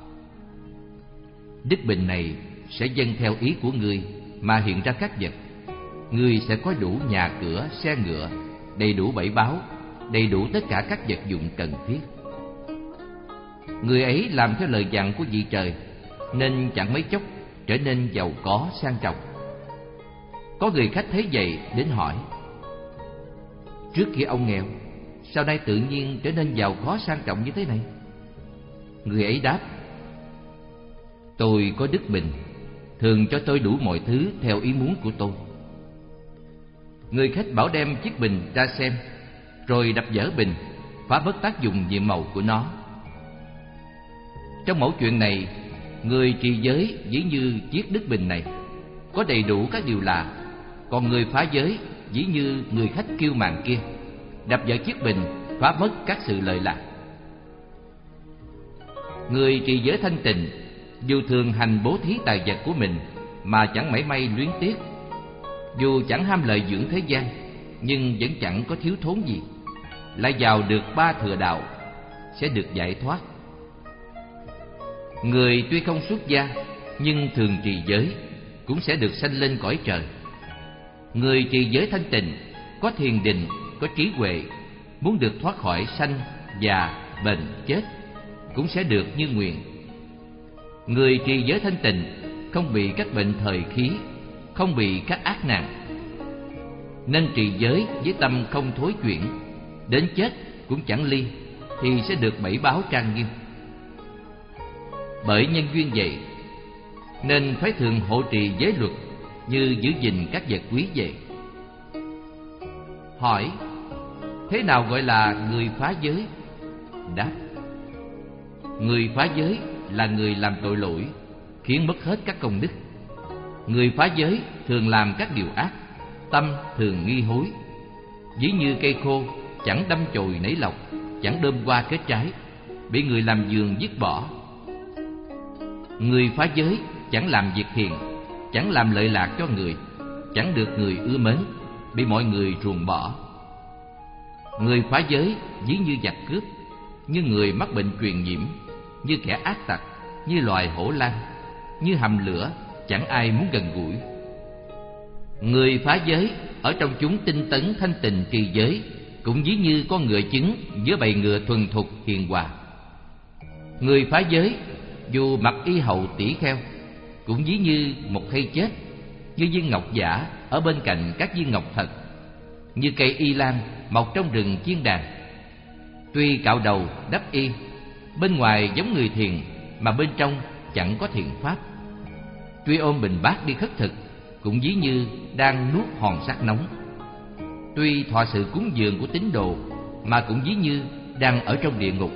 Đức Bình này sẽ dâng theo ý của ngươi mà hiện ra các vật. Ngươi sẽ có đủ nhà cửa, xe ngựa, đầy đủ bảy báu, đầy đủ tất cả các vật dụng cần thiết. Người ấy làm theo lời dặn của vị trời, nên chẳng mấy chốc trở nên giàu có sang trọng. Có người khách thấy vậy đến hỏi: trước kia ông nghèo, sao nay tự nhiên trở nên giàu có sang trọng như thế này? Người ấy đáp: tôi có Đức Bình, thường cho tôi đủ mọi thứ theo ý muốn của tôi. Người khách bảo đem chiếc bình ra xem, rồi đập vỡ bình, phá mất tác dụng nhiệm màu của nó. Trong mẫu chuyện này, người trì giới ví như chiếc đức bình này, có đầy đủ các điều lạ, còn người phá giới ví như người khách kiêu mạn kia, đập vỡ chiếc bình, phá mất các sự lợi lạc. Người trì giới thanh tịnh, dù thường hành bố thí tài vật của mình mà chẳng mảy may luyến tiếc, dù chẳng ham lợi dưỡng thế gian, nhưng vẫn chẳng có thiếu thốn gì, lại vào được ba thừa đạo, sẽ được giải thoát. Người tuy không xuất gia, nhưng thường trì giới, cũng sẽ được sanh lên cõi trời. Người trì giới thanh tịnh, có thiền định, có trí huệ, muốn được thoát khỏi sanh, già, bệnh, chết, cũng sẽ được như nguyện. Người trì giới thanh tịnh, không bị các bệnh thời khí, không bị các ác nạn, nên trì giới với tâm không thối chuyển, đến chết cũng chẳng ly, thì sẽ được bảy báo trang nghiêm. Bởi nhân duyên vậy, nên phải thường hộ trì giới luật, như giữ gìn các vật quý vậy. Hỏi: thế nào gọi là người phá giới? Đáp: người phá giới là người làm tội lỗi, khiến mất hết các công đức. Người phá giới thường làm các điều ác, tâm thường nghi hối. Ví như cây khô, chẳng đâm chồi nảy lộc, chẳng đơm hoa kết trái, bị người làm vườn dứt bỏ. Người phá giới chẳng làm việc thiện, chẳng làm lợi lạc cho người, chẳng được người ưa mến, bị mọi người ruồng bỏ. Người phá giới ví như giặc cướp, như người mắc bệnh truyền nhiễm, như kẻ ác tặc, như loài hổ lang, như hầm lửa, chẳng ai muốn gần gũi. Người phá giới ở trong chúng tinh tấn thanh tịnh trì giới, cũng ví như con ngựa chứng giữa bầy ngựa thuần thục hiền hòa. Người phá giới dù mặc y hậu tỷ kheo, cũng ví như một thây chết, như viên ngọc giả ở bên cạnh các viên ngọc thật, như cây y lan mọc trong rừng chiên đàn. Tuy cạo đầu đắp y, bên ngoài giống người thiền, mà bên trong chẳng có thiện pháp. Tuy ôm bình bát đi khất thực, cũng ví như đang nuốt hòn sắt nóng. Tuy thọ sự cúng dường của tín đồ, mà cũng ví như đang ở trong địa ngục.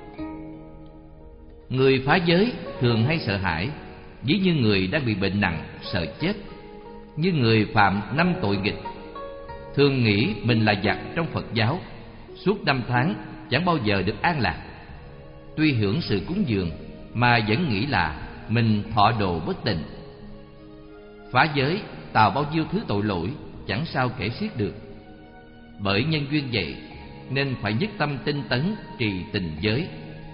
Người phá giới thường hay sợ hãi, ví như người đang bị bệnh nặng, sợ chết, như người phạm năm tội nghịch, thường nghĩ mình là giặc trong Phật giáo, suốt năm tháng chẳng bao giờ được an lạc. Tuy hưởng sự cúng dường, mà vẫn nghĩ là mình thọ đồ bất tịnh. Phá giới tạo bao nhiêu thứ tội lỗi, chẳng sao kể xiết được. Bởi nhân duyên vậy, nên phải nhất tâm tinh tấn trì tình giới.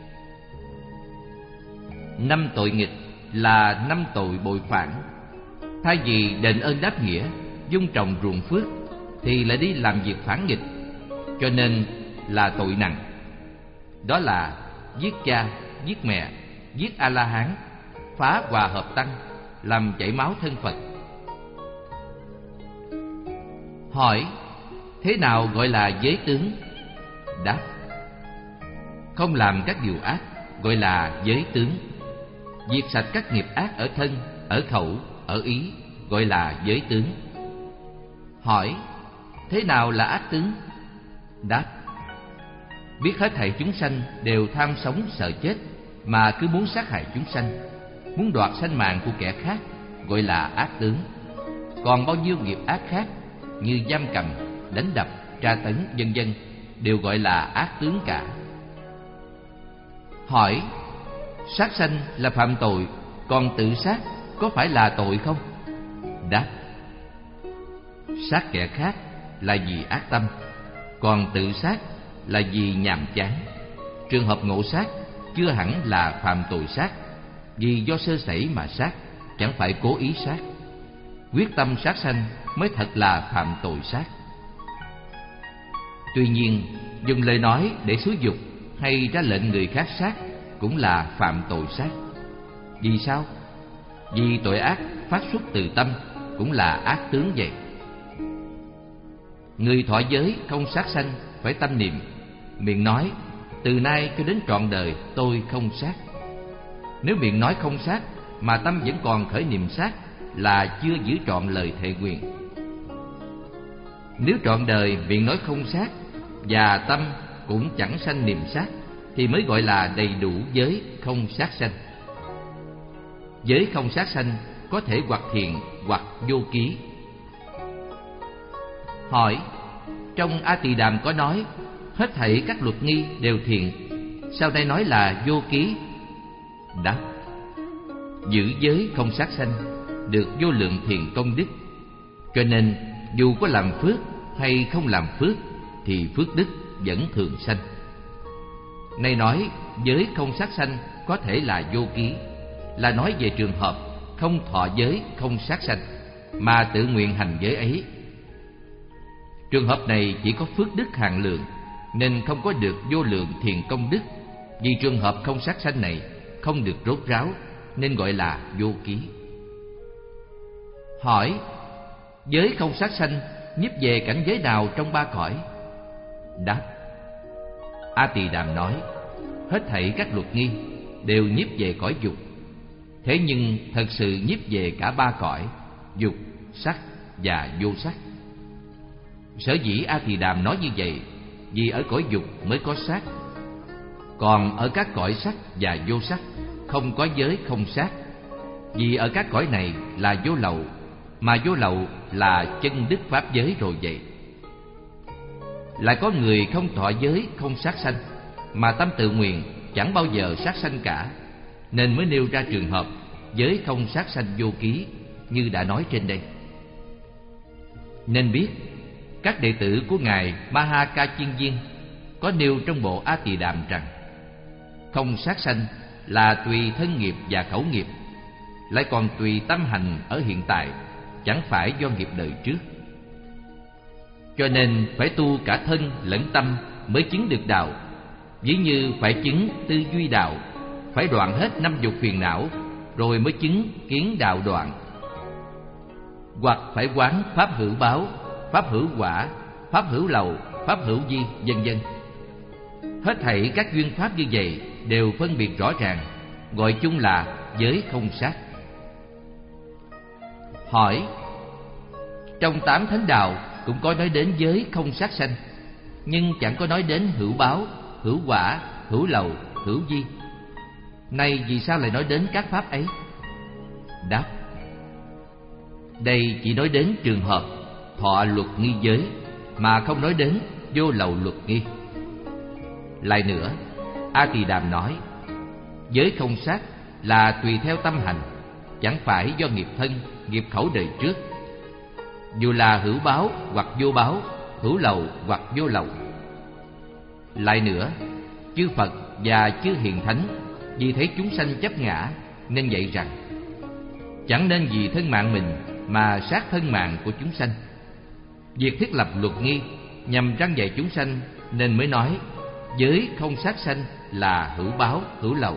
Năm tội nghịch là năm tội bội phản. Thay vì đền ơn đáp nghĩa, dung trồng ruộng phước, thì lại đi làm việc phản nghịch, cho nên là tội nặng. Đó là giết cha, giết mẹ, giết A-la-hán, phá hòa hợp tăng, làm chảy máu thân Phật. Hỏi: thế nào gọi là giới tướng? Đáp: không làm các điều ác gọi là giới tướng. Diệt sạch các nghiệp ác ở thân, ở khẩu, ở ý gọi là giới tướng. Hỏi: thế nào là ác tướng? Đáp: biết hết thảy chúng sanh đều tham sống sợ chết, mà cứ muốn sát hại chúng sanh, muốn đoạt sanh mạng của kẻ khác, gọi là ác tướng. Còn bao nhiêu nghiệp ác khác, như giam cầm, đánh đập, tra tấn, vân vân, đều gọi là ác tướng cả. Hỏi: sát sanh là phạm tội, còn tự sát có phải là tội không? Đáp: sát kẻ khác là vì ác tâm, còn tự sát là vì nhàm chán. Trường hợp ngộ sát chưa hẳn là phạm tội sát, vì do sơ sẩy mà sát, chẳng phải cố ý sát. Quyết tâm sát sanh mới thật là phạm tội sát. Tuy nhiên, dùng lời nói để xúi giục hay ra lệnh người khác sát cũng là phạm tội sát. Vì sao? Vì tội ác phát xuất từ tâm cũng là ác tướng vậy. Người thọ giới không sát sanh phải tâm niệm, miệng nói: từ nay cho đến trọn đời tôi không sát. Nếu miệng nói không sát mà tâm vẫn còn khởi niệm sát là chưa giữ trọn lời thệ nguyện. Nếu trọn đời miệng nói không sát và tâm cũng chẳng sanh niệm sát thì mới gọi là đầy đủ giới không sát sanh. Giới không sát sanh có thể hoặc thiện hoặc vô ký. Hỏi: trong A Tỳ Đàm có nói hết thảy các luật nghi đều thiện, sao đây nói là vô ký? Đáp: giữ giới không sát sanh được vô lượng thiện công đức, cho nên dù có làm phước hay không làm phước thì phước đức vẫn thường sanh. Nay nói giới không sát sanh có thể là vô ký, là nói về trường hợp không thọ giới không sát sanh mà tự nguyện hành giới ấy. Trường hợp này chỉ có phước đức hạn lượng nên không có được vô lượng thiện công đức. Vì trường hợp không sát sanh này không được rốt ráo nên gọi là vô ký. Hỏi: giới không sát sanh nhiếp về cảnh giới nào trong ba cõi? Đáp: A Tỳ Đàm nói hết thảy các luật nghi đều nhiếp về cõi dục. Thế nhưng thật sự nhiếp về cả ba cõi dục, sắc và vô sắc. Sở dĩ A Tỳ Đàm nói như vậy vì ở cõi dục mới có sát, còn ở các cõi sắc và vô sắc không có giới không sát. Vì ở các cõi này là vô lậu, mà vô lậu là chân đức pháp giới rồi vậy. Lại có người không thọ giới không sát sanh mà tâm tự nguyện chẳng bao giờ sát sanh cả, nên mới nêu ra trường hợp giới không sát sanh vô ký như đã nói trên đây. Nên biết các đệ tử của ngài Ma Ha Ca Chiên Viên có nêu trong bộ A Tỳ Đàm rằng không sát sanh là tùy thân nghiệp và khẩu nghiệp, lại còn tùy tâm hành ở hiện tại, chẳng phải do nghiệp đời trước. Cho nên phải tu cả thân lẫn tâm mới chứng được đạo. Ví như phải chứng tư duy đạo, phải đoạn hết năm dục phiền não rồi mới chứng kiến đạo đoạn. Hoặc phải quán pháp hữu báo, pháp hữu quả, pháp hữu lậu, pháp hữu di, vân vân. Hết thảy các duyên pháp như vậy đều phân biệt rõ ràng, gọi chung là giới không sát. Hỏi: trong tám thánh đạo cũng có nói đến giới không sát sanh, nhưng chẳng có nói đến hữu báo, hữu quả, hữu lậu, hữu di. Nay vì sao lại nói đến các pháp ấy? Đáp: đây chỉ nói đến trường hợp thọ luật nghi giới, mà không nói đến vô lậu luật nghi. Lại nữa, A Tỳ Đàm nói giới không sát là tùy theo tâm hành, chẳng phải do nghiệp thân, nghiệp khẩu đời trước. Dù là hữu báo hoặc vô báo, hữu lậu hoặc vô lậu. Lại nữa, chư Phật và chư Hiền Thánh vì thấy chúng sanh chấp ngã nên dạy rằng chẳng nên vì thân mạng mình mà sát thân mạng của chúng sanh. Việc thiết lập luật nghi nhằm răn dạy chúng sanh nên mới nói giới không sát sanh là hữu báo, hữu lậu.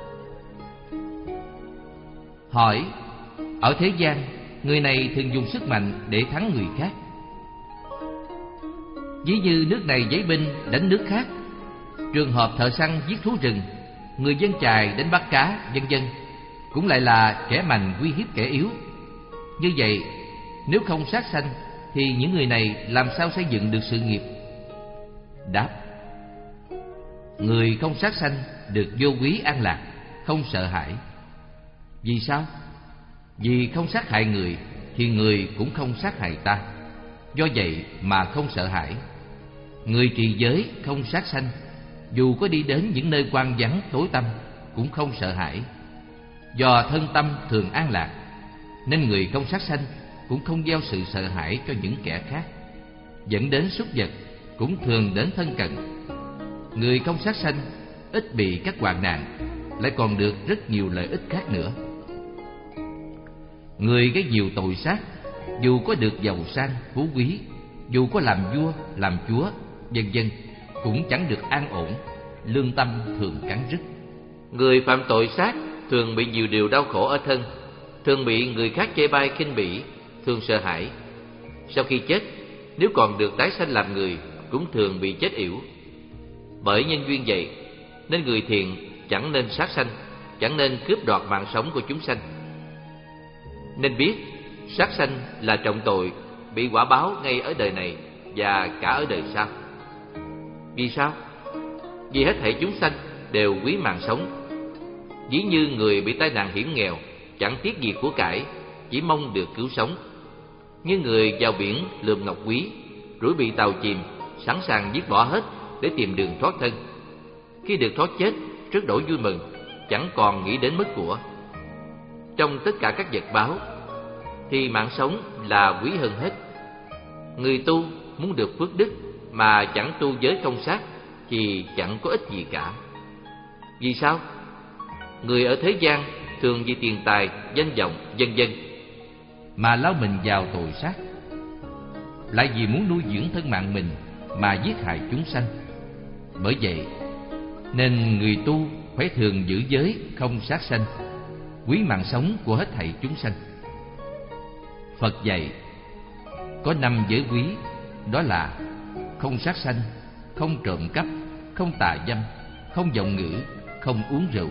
Hỏi: ở thế gian, người này thường dùng sức mạnh để thắng người khác. Ví như nước này giấy binh đánh nước khác, trường hợp thợ săn giết thú rừng, người dân chài đánh bắt cá, vân vân, cũng lại là kẻ mạnh uy hiếp kẻ yếu. Như vậy, nếu không sát sanh thì những người này làm sao xây dựng được sự nghiệp? Đáp: người không sát sanh được vô quý an lạc, không sợ hãi. Vì sao? Vì không sát hại người thì người cũng không sát hại ta, do vậy mà không sợ hãi. Người trì giới không sát sanh, dù có đi đến những nơi hoang vắng tối tăm cũng không sợ hãi. Do thân tâm thường an lạc, nên người không sát sanh cũng không gieo sự sợ hãi cho những kẻ khác, dẫn đến súc vật cũng thường đến thân cận. Người không sát sanh ít bị các hoạn nạn, lại còn được rất nhiều lợi ích khác nữa. Người gây nhiều tội sát, dù có được giàu sang phú quý, dù có làm vua làm chúa, vân vân, cũng chẳng được an ổn, lương tâm thường cắn rứt. Người phạm tội sát thường bị nhiều điều đau khổ ở thân, thường bị người khác chê bai khinh bỉ, thường sợ hãi. Sau khi chết, nếu còn được tái sanh làm người, cũng thường bị chết yểu. Bởi nhân duyên vậy, nên người thiện chẳng nên sát sanh, chẳng nên cướp đoạt mạng sống của chúng sanh. Nên biết sát sanh là trọng tội, bị quả báo ngay ở đời này và cả ở đời sau. Vì sao? Vì hết thảy chúng sanh đều quý mạng sống. Ví như người bị tai nạn hiểm nghèo, chẳng tiếc gì của cải, chỉ mong được cứu sống. Như người vào biển lượm ngọc quý, rủi bị tàu chìm, sẵn sàng giết bỏ hết để tìm đường thoát thân. Khi được thoát chết, rất đổi vui mừng, chẳng còn nghĩ đến mất của. Trong tất cả các vật báo thì mạng sống là quý hơn hết. Người tu muốn được phước đức mà chẳng tu giới không sát thì chẳng có ích gì cả. Vì sao? Người ở thế gian thường vì tiền tài, danh vọng, vân vân mà lao mình vào tội sát, lại vì muốn nuôi dưỡng thân mạng mình mà giết hại chúng sanh. Bởi vậy nên người tu phải thường giữ giới không sát sanh, quý mạng sống của hết thảy chúng sanh. Phật dạy có năm giới quý, đó là không sát sanh, không trộm cắp, không tà dâm, không vọng ngữ, không uống rượu.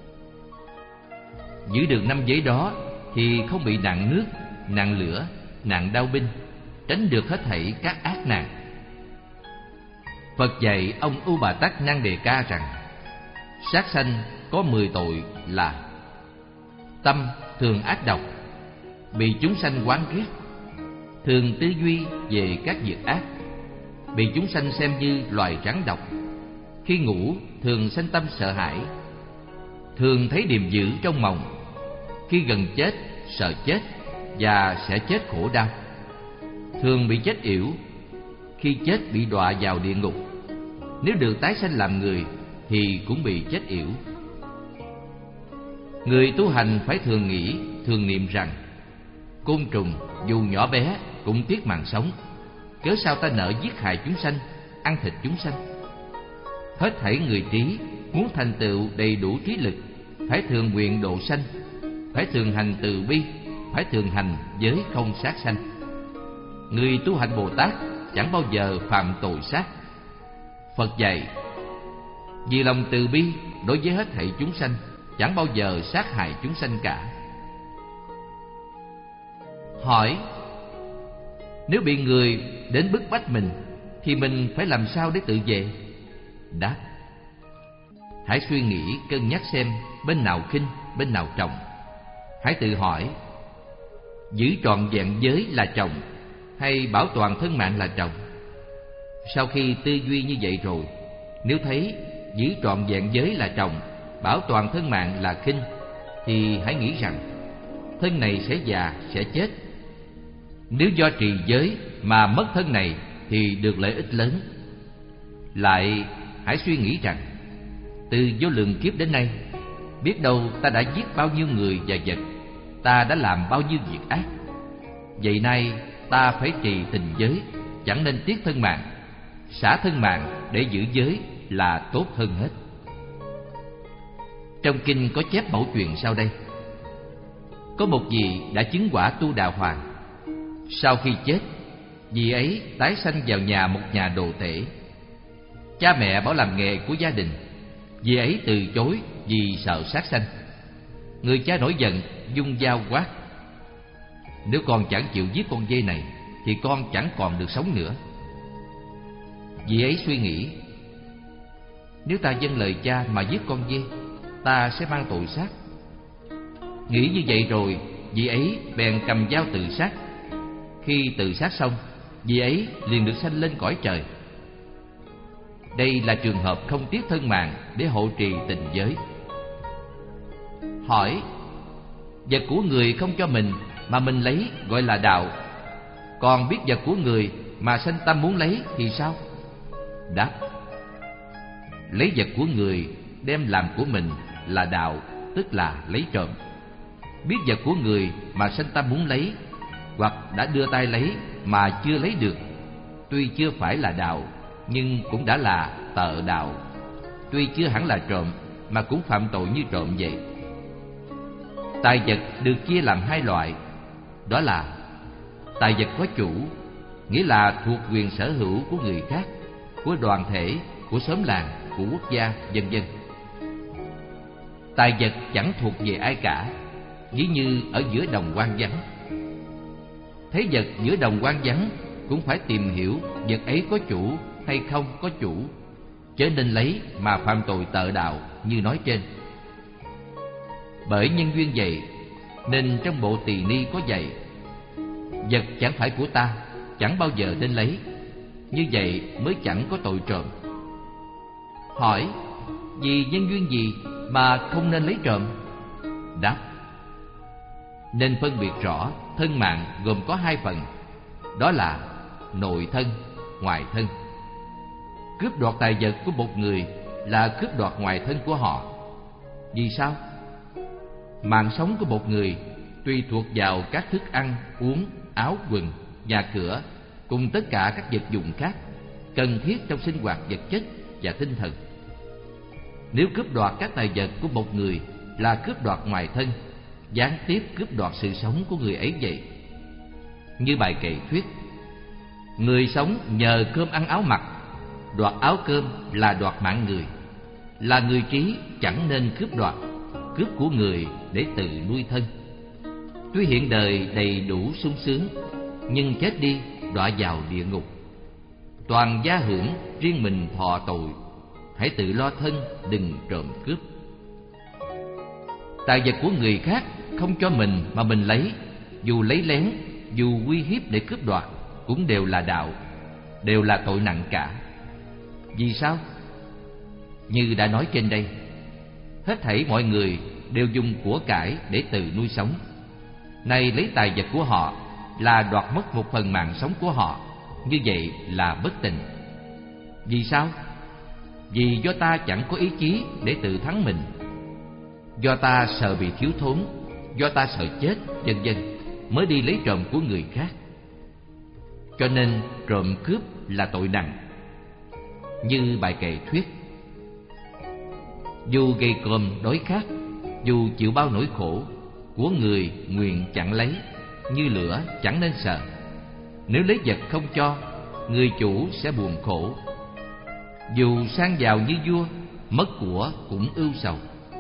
Giữ được năm giới đó thì không bị nạn nước, nạn lửa, nạn đau binh, tránh được hết thảy các ác nạn. Phật dạy ông U Bà Tát Nan Đề Ca rằng sát sanh có mười tội là: tâm thường ác độc, bị chúng sanh oán ghét, thường tư duy về các việc ác, bị chúng sanh xem như loài rắn độc, khi ngủ thường sanh tâm sợ hãi, thường thấy điềm dữ trong mộng, khi gần chết sợ chết và sẽ chết khổ đau, thường bị chết yểu, khi chết bị đọa vào địa ngục, nếu được tái sanh làm người thì cũng bị chết yểu. Người tu hành phải thường nghĩ, thường niệm rằng côn trùng dù nhỏ bé cũng tiếc mạng sống, cớ sao ta nỡ giết hại chúng sanh, ăn thịt chúng sanh. Hết thảy người trí muốn thành tựu đầy đủ trí lực phải thường nguyện độ sanh, phải thường hành từ bi, phải thường hành giới không sát sanh. Người tu hành Bồ Tát chẳng bao giờ phạm tội sát. Phật dạy vì lòng từ bi đối với hết thảy chúng sanh, chẳng bao giờ sát hại chúng sanh cả. Hỏi: nếu bị người đến bức bách mình thì mình phải làm sao để tự vệ? Đáp: hãy suy nghĩ cân nhắc xem bên nào khinh, bên nào trọng. Hãy tự hỏi: giữ trọn vẹn giới là trọng hay bảo toàn thân mạng là trọng? Sau khi tư duy như vậy rồi, nếu thấy giữ trọn vẹn giới là trọng, bảo toàn thân mạng là khinh, thì hãy nghĩ rằng thân này sẽ già, sẽ chết. Nếu do trì giới mà mất thân này thì được lợi ích lớn. Lại hãy suy nghĩ rằng từ vô lượng kiếp đến nay, biết đâu ta đã giết bao nhiêu người và vật, ta đã làm bao nhiêu việc ác. Vậy nay ta phải trì tình giới, chẳng nên tiếc thân mạng. Xả thân mạng để giữ giới là tốt hơn hết. Trong kinh có chép mẫu chuyện sau đây. Có một vị đã chứng quả tu đà hoàng. Sau khi chết, vị ấy tái sanh vào nhà một nhà đồ tể. Cha mẹ bảo làm nghề của gia đình, vị ấy từ chối vì sợ sát sanh. Người cha nổi giận, dung dao quát: nếu con chẳng chịu giết con dê này thì con chẳng còn được sống nữa. Vị ấy suy nghĩ: nếu ta vâng lời cha mà giết con dê, ta sẽ mang tội sát. Nghĩ như vậy rồi, vị ấy bèn cầm dao tự sát. Khi tự sát xong, vị ấy liền được sanh lên cõi trời. Đây là trường hợp không tiếc thân mạng để hộ trì tình giới. Hỏi: vật của người không cho mình mà mình lấy gọi là đạo, còn biết vật của người mà sanh tâm muốn lấy thì sao? Đáp: lấy vật của người đem làm của mình là đạo, tức là lấy trộm. Biết vật của người mà sanh tâm muốn lấy, hoặc đã đưa tay lấy mà chưa lấy được, tuy chưa phải là đạo nhưng cũng đã là tợ đạo. Tuy chưa hẳn là trộm mà cũng phạm tội như trộm vậy. Tài vật được chia làm hai loại, đó là tài vật có chủ, nghĩa là thuộc quyền sở hữu của người khác, của đoàn thể, của xóm làng, của quốc gia, vân vân. Tài vật chẳng thuộc về ai cả, ví như ở giữa đồng hoang vắng. Thấy vật giữa đồng hoang vắng cũng phải tìm hiểu vật ấy có chủ hay không có chủ, chớ nên lấy mà phạm tội tợ đạo như nói trên. Bởi nhân duyên vậy nên trong bộ Tỳ Ni có dạy: vật chẳng phải của ta, chẳng bao giờ nên lấy. Như vậy mới chẳng có tội trộm. Hỏi: vì nhân duyên gì mà không nên lấy trộm? Đáp: nên phân biệt rõ thân mạng gồm có hai phần, đó là nội thân, ngoại thân. Cướp đoạt tài vật của một người là cướp đoạt ngoại thân của họ. Vì sao? Mạng sống của một người tùy thuộc vào các thức ăn, uống, áo, quần, nhà cửa cùng tất cả các vật dụng khác cần thiết trong sinh hoạt vật chất và tinh thần. Nếu cướp đoạt các tài vật của một người là cướp đoạt ngoại thân, gián tiếp cướp đoạt sự sống của người ấy vậy. Như bài kệ thuyết: người sống nhờ cơm ăn áo mặc, đoạt áo cơm là đoạt mạng người. Là người trí chẳng nên cướp đoạt, cướp của người để tự nuôi thân. Tuy hiện đời đầy đủ sung sướng, nhưng chết đi đọa vào địa ngục. Toàn gia hưởng, riêng mình thọ tội. Hãy tự lo thân, đừng trộm cướp. Tài vật của người khác không cho mình mà mình lấy, dù lấy lén, dù uy hiếp để cướp đoạt, cũng đều là đạo, đều là tội nặng cả. Vì sao? Như đã nói trên đây, hết thảy mọi người đều dùng của cải để tự nuôi sống. Nay lấy tài vật của họ là đoạt mất một phần mạng sống của họ. Như vậy là bất tình. Vì sao? Vì do ta chẳng có ý chí để tự thắng mình, do ta sợ bị thiếu thốn, do ta sợ chết, vân vân, mới đi lấy trộm của người khác. Cho nên trộm cướp là tội nặng. Như bài kệ thuyết: dù gầy còm đói khát, dù chịu bao nỗi khổ, của người nguyện chẳng lấy, như lửa chẳng nên sợ. Nếu lấy vật không cho, người chủ sẽ buồn khổ. Dù sang giàu như vua, mất của cũng ưu sầu.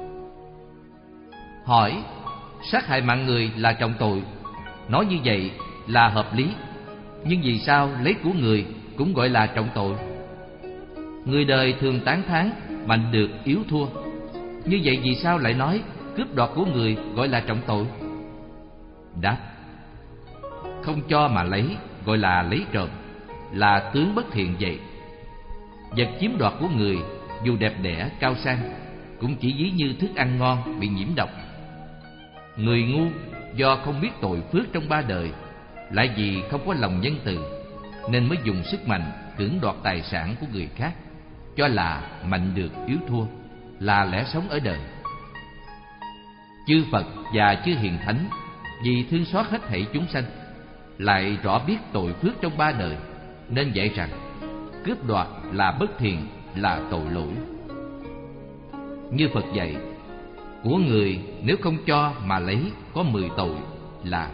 Hỏi: sát hại mạng người là trọng tội, nói như vậy là hợp lý, nhưng vì sao lấy của người cũng gọi là trọng tội? Người đời thường tán thán mạnh được yếu thua, như vậy vì sao lại nói cướp đoạt của người gọi là trọng tội? Đáp: không cho mà lấy gọi là lấy trộm, là tướng bất thiện vậy. Vật chiếm đoạt của người dù đẹp đẽ cao sang, cũng chỉ ví như thức ăn ngon bị nhiễm độc. Người ngu do không biết tội phước trong ba đời, lại vì không có lòng nhân từ, nên mới dùng sức mạnh cưỡng đoạt tài sản của người khác, cho là mạnh được yếu thua, là lẽ sống ở đời. Chư Phật và chư hiền thánh vì thương xót hết thảy chúng sanh, lại rõ biết tội phước trong ba đời, nên dạy rằng cướp đoạt là bất thiện, là tội lỗi. Như Phật dạy, của người nếu không cho mà lấy có mười tội là: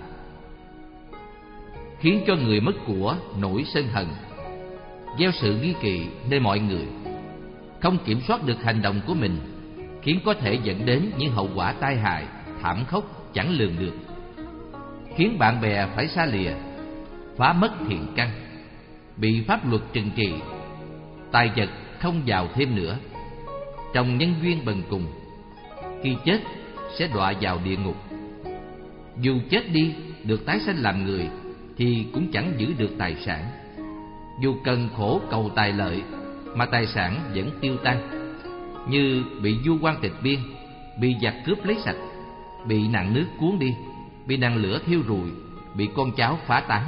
khiến cho người mất của nổi sân hận, gieo sự nghi kỵ nơi mọi người, không kiểm soát được hành động của mình, khiến có thể dẫn đến những hậu quả tai hại thảm khốc chẳng lường được, khiến bạn bè phải xa lìa, phá mất thiện căn, bị pháp luật trừng trị, tài vật không vào thêm nữa, trong nhân duyên bần cùng, khi chết sẽ đọa vào địa ngục. Dù chết đi được tái sanh làm người thì cũng chẳng giữ được tài sản. Dù cần khổ cầu tài lợi mà tài sản vẫn tiêu tan, như bị vua quan tịch biên, bị giặc cướp lấy sạch, bị nạn nước cuốn đi, bị nạn lửa thiêu rụi, bị con cháu phá tán.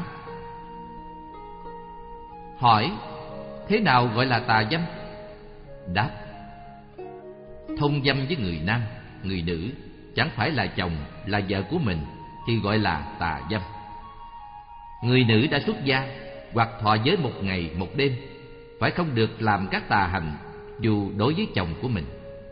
Hỏi: thế nào gọi là tà dâm? Đáp: thông dâm với người nam, người nữ, chẳng phải là chồng, là vợ của mình thì gọi là tà dâm. Người nữ đã xuất gia hoặc thọ giới một ngày một đêm, phải không được làm các tà hành dù đối với chồng của mình.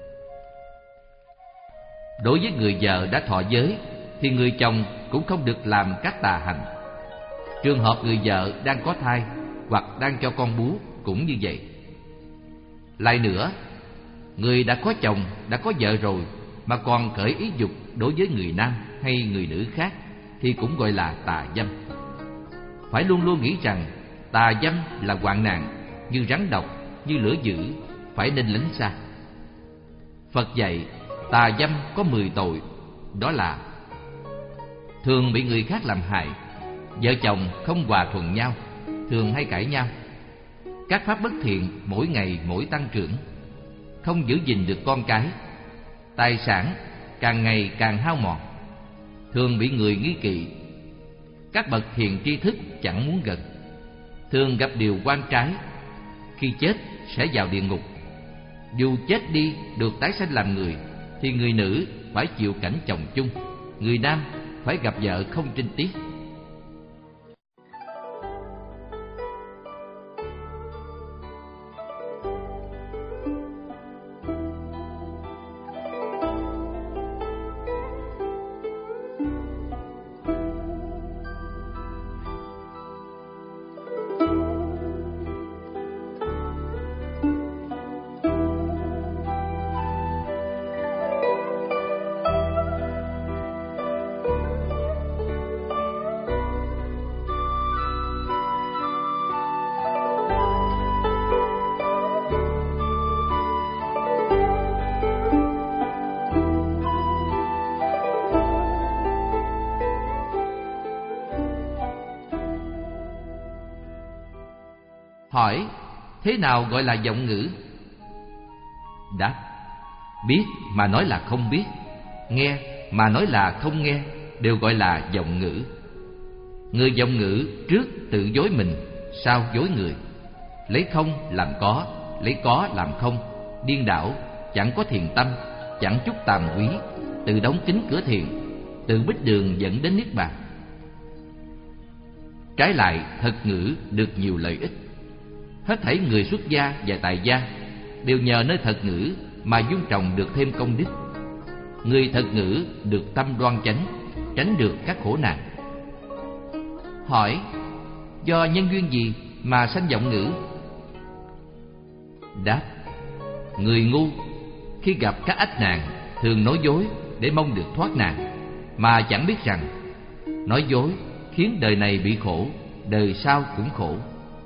Đối với người vợ đã thọ giới thì người chồng cũng không được làm các tà hành. Trường hợp người vợ đang có thai hoặc đang cho con bú cũng như vậy. Lại nữa, người đã có chồng, đã có vợ rồi mà còn khởi ý dục đối với người nam hay người nữ khác thì cũng gọi là tà dâm. Phải luôn luôn nghĩ rằng tà dâm là hoạn nạn, như rắn độc, như lửa dữ, phải nên lánh xa. Phật dạy tà dâm có mười tội, đó là: thường bị người khác làm hại, vợ chồng không hòa thuận nhau, thường hay cãi nhau, các pháp bất thiện mỗi ngày mỗi tăng trưởng, không giữ gìn được con cái, tài sản càng ngày càng hao mòn, thường bị người nghi kỵ, các bậc hiền tri thức chẳng muốn gần, thường gặp điều oan trái, khi chết sẽ vào địa ngục. Dù chết đi được tái sanh làm người thì người nữ phải chịu cảnh chồng chung, người nam phải gặp vợ không trinh tiết. Hỏi: thế nào gọi là vọng ngữ? Đáp: biết mà nói là không biết, nghe mà nói là không nghe, đều gọi là vọng ngữ. Người vọng ngữ trước tự dối mình, sau dối người, lấy không làm có, lấy có làm không, điên đảo, chẳng có thiền tâm, chẳng chút tàm quý, tự đóng kín cửa thiền, tự bích đường dẫn đến niết bàn. Trái lại, thật ngữ được nhiều lợi ích. Hết thảy người xuất gia và tại gia đều nhờ nơi thật ngữ mà dung trồng được thêm công đức. Người thật ngữ được tâm đoan chánh, tránh được các khổ nạn. Hỏi: do nhân duyên gì mà sanh vọng ngữ? Đáp: người ngu khi gặp các ách nạn thường nói dối để mong được thoát nạn, mà chẳng biết rằng nói dối khiến đời này bị khổ, đời sau cũng khổ.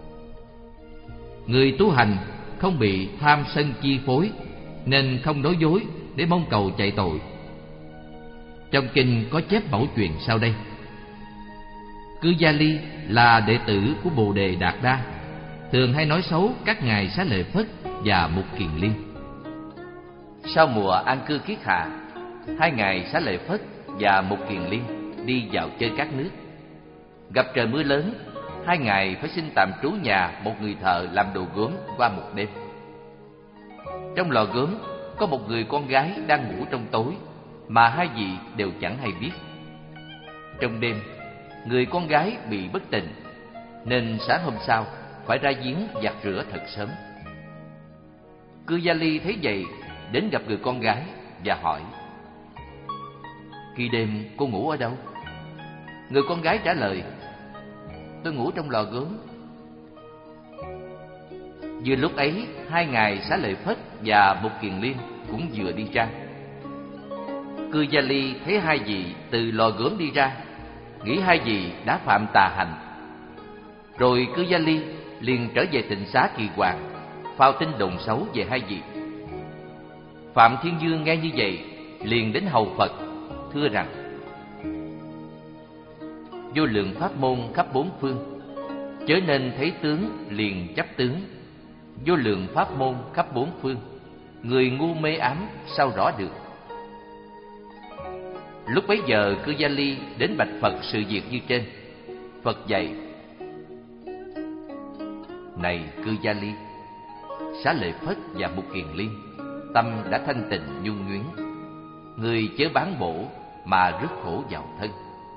Người tu hành không bị tham sân chi phối, nên không nói dối để mong cầu chạy tội. Trong kinh có chép mẫu chuyện sau đây. Cư Gia Ly là đệ tử của Bồ Đề Đạt Đa, thường hay nói xấu các ngài Xá Lợi Phất và Mục Kiền Liên. Sau mùa an cư kiết hạ, hai ngài Xá Lợi Phất và Mục Kiền Liên đi vào chơi các nước. Gặp trời mưa lớn, hai ngài phải xin tạm trú nhà một người thợ làm đồ gốm qua một đêm. Trong lò gốm có một người con gái đang ngủ trong tối, mà hai vị đều chẳng hay biết. Trong đêm, người con gái bị bất tỉnh, nên sáng hôm sau phải ra giếng giặt rửa thật sớm. Cư Gia Ly thấy vậy, đến gặp người con gái và hỏi: khi đêm cô ngủ ở đâu? Người con gái trả lời: tôi ngủ trong lò gốm. Vừa lúc ấy, hai ngài Xá Lợi Phất và Mục Kiền Liên cũng vừa đi ra. Cư Gia Ly thấy hai vị từ lò gốm đi ra, nghĩ hai vị đã phạm tà hành. Rồi Cư Gia Ly liền trở về tịnh xá Kỳ Hoàng, phao tin đồn xấu về hai vị. Phạm Thiên Dương nghe như vậy, liền đến hầu Phật, thưa rằng: vô lượng pháp môn khắp bốn phương, chớ nên thấy tướng liền chấp tướng. Vô lượng pháp môn khắp bốn phương, người ngu mê ám sao rõ được. Lúc bấy giờ Cư Gia Ly đến bạch Phật sự việc như trên. Phật dạy: này Cư Gia Ly, Xá Lợi Phất và Mục Kiền Liên tâm đã thanh tịnh nhu nhuyến, người chớ bán bổ mà rước khổ vào thân.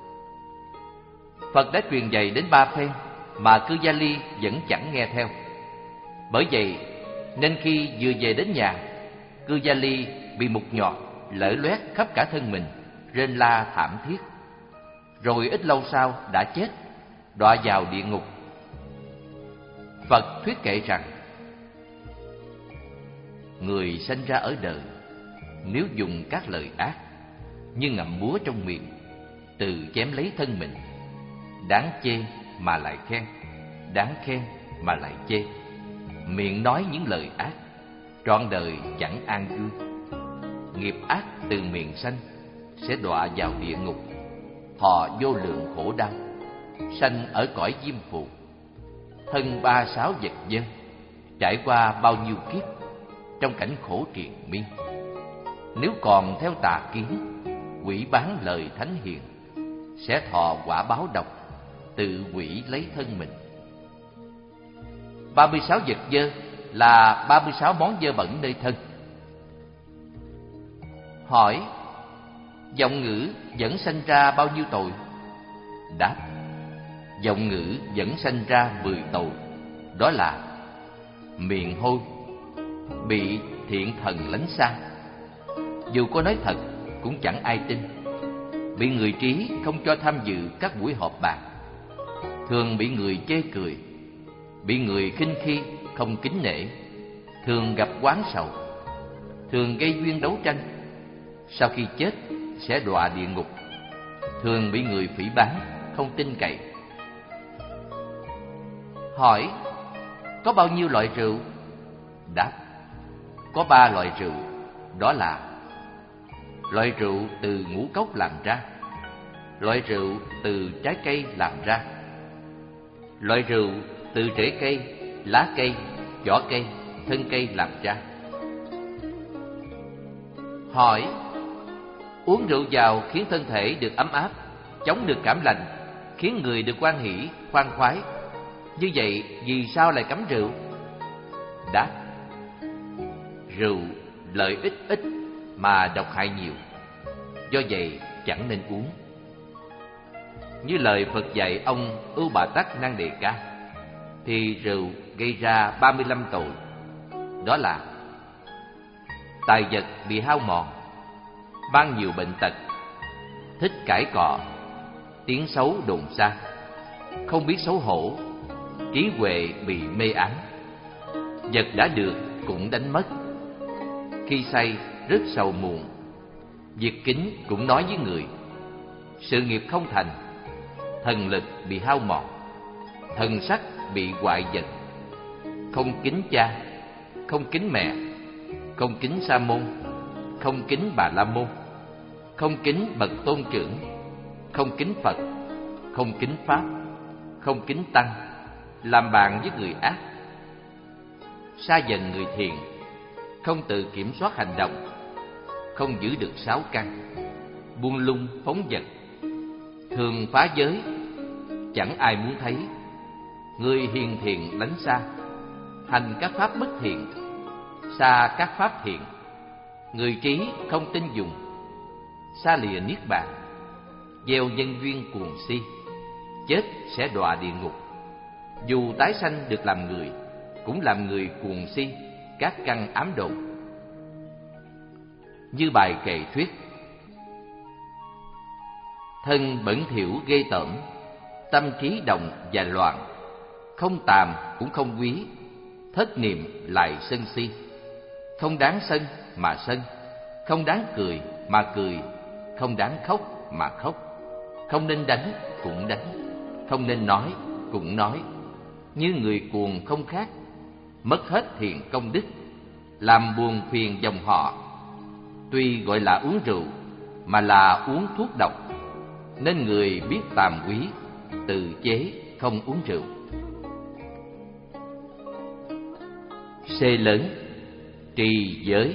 Phật đã truyền dạy đến ba phen mà Cư Gia Ly vẫn chẳng nghe theo. Bởi vậy nên khi vừa về đến nhà, Cư Gia Ly bị mục nhọt lở loét khắp cả thân mình, rên la thảm thiết. Rồi ít lâu sau đã chết, đọa vào địa ngục. Phật thuyết kệ rằng: người sanh ra ở đời, nếu dùng các lời ác, như ngậm búa trong miệng, tự chém lấy thân mình. Đáng chê mà lại khen, đáng khen mà lại chê. Miệng nói những lời ác, trọn đời chẳng an vui. Nghiệp ác từ miệng sanh, sẽ đọa vào địa ngục, thọ vô lượng khổ đau, sanh ở cõi diêm phù. Thân ba sáu vật dơ, trải qua bao nhiêu kiếp trong cảnh khổ triền miên. Nếu còn theo tà kiến, quỷ bán lời thánh hiền, sẽ thọ quả báo độc, tự quỷ lấy thân mình. Ba mươi sáu vật dơ là ba mươi sáu món dơ bẩn nơi thân. Hỏi: giọng ngữ dẫn sanh ra bao nhiêu tội? Đáp: giọng ngữ dẫn sanh ra mười tội. Đó là miệng hôi, bị thiện thần lánh xa, dù có nói thật cũng chẳng ai tin. Bị người trí không cho tham dự các buổi họp bàn, thường bị người chê cười, bị người khinh khi không kính nể, thường gặp oán sầu, thường gây duyên đấu tranh. Sau khi chết sẽ đọa địa ngục, thường bị người phỉ báng, không tin cậy. Hỏi: có bao nhiêu loại rượu? Đáp: có ba loại rượu. Đó là loại rượu từ ngũ cốc làm ra, loại rượu từ trái cây làm ra, loại rượu từ rễ cây, lá cây, vỏ cây, thân cây làm ra. Hỏi: uống rượu vào khiến thân thể được ấm áp, chống được cảm lạnh, khiến người được hoan hỷ, khoan khoái. Như vậy vì sao lại cấm rượu? Đáp: rượu lợi ích ít mà độc hại nhiều, do vậy chẳng nên uống. Như lời Phật dạy ông Ưu Bà Tắc Năng Đề Ca, thì rượu gây ra ba mươi lăm tội. Đó là tài vật bị hao mòn, mang nhiều bệnh tật, thích cãi cọ, tiếng xấu đồn xa, không biết xấu hổ, trí huệ bị mê ám, vật đã được cũng đánh mất, khi say rất sầu muộn, việc kính cũng nói với người, sự nghiệp không thành, thần lực bị hao mòn, thần sắc bị hoại dần, không kính cha, không kính mẹ, không kính sa môn, không kính bà la môn, không kính bậc tôn trưởng, không kính Phật, không kính Pháp, không kính Tăng, làm bạn với người ác, xa dần người thiện, không tự kiểm soát hành động, không giữ được sáu căn, buông lung phóng dật, thường phá giới, chẳng ai muốn thấy, người hiền thiện lánh xa, hành các pháp bất thiện, xa các pháp thiện, người trí không tin dùng, xa lìa niết bàn, gieo nhân duyên cuồng si, chết sẽ đọa địa ngục. Dù tái sanh được làm người, cũng làm người cuồng si, các căn ám độn. Như bài kệ thuyết: thân bẩn thỉu ghê tởm, tâm trí động và loạn, không tàm cũng không quý, thất niệm lại sân si, không đáng sân mà sân, không đáng cười mà cười, không đáng khóc mà khóc, không nên đánh cũng đánh, không nên nói cũng nói. Như người cuồng không khác, mất hết thiện công đức, làm buồn phiền dòng họ. Tuy gọi là uống rượu, mà là uống thuốc độc, nên người biết tàm quý, tự chế không uống rượu. C lớn, trì giới.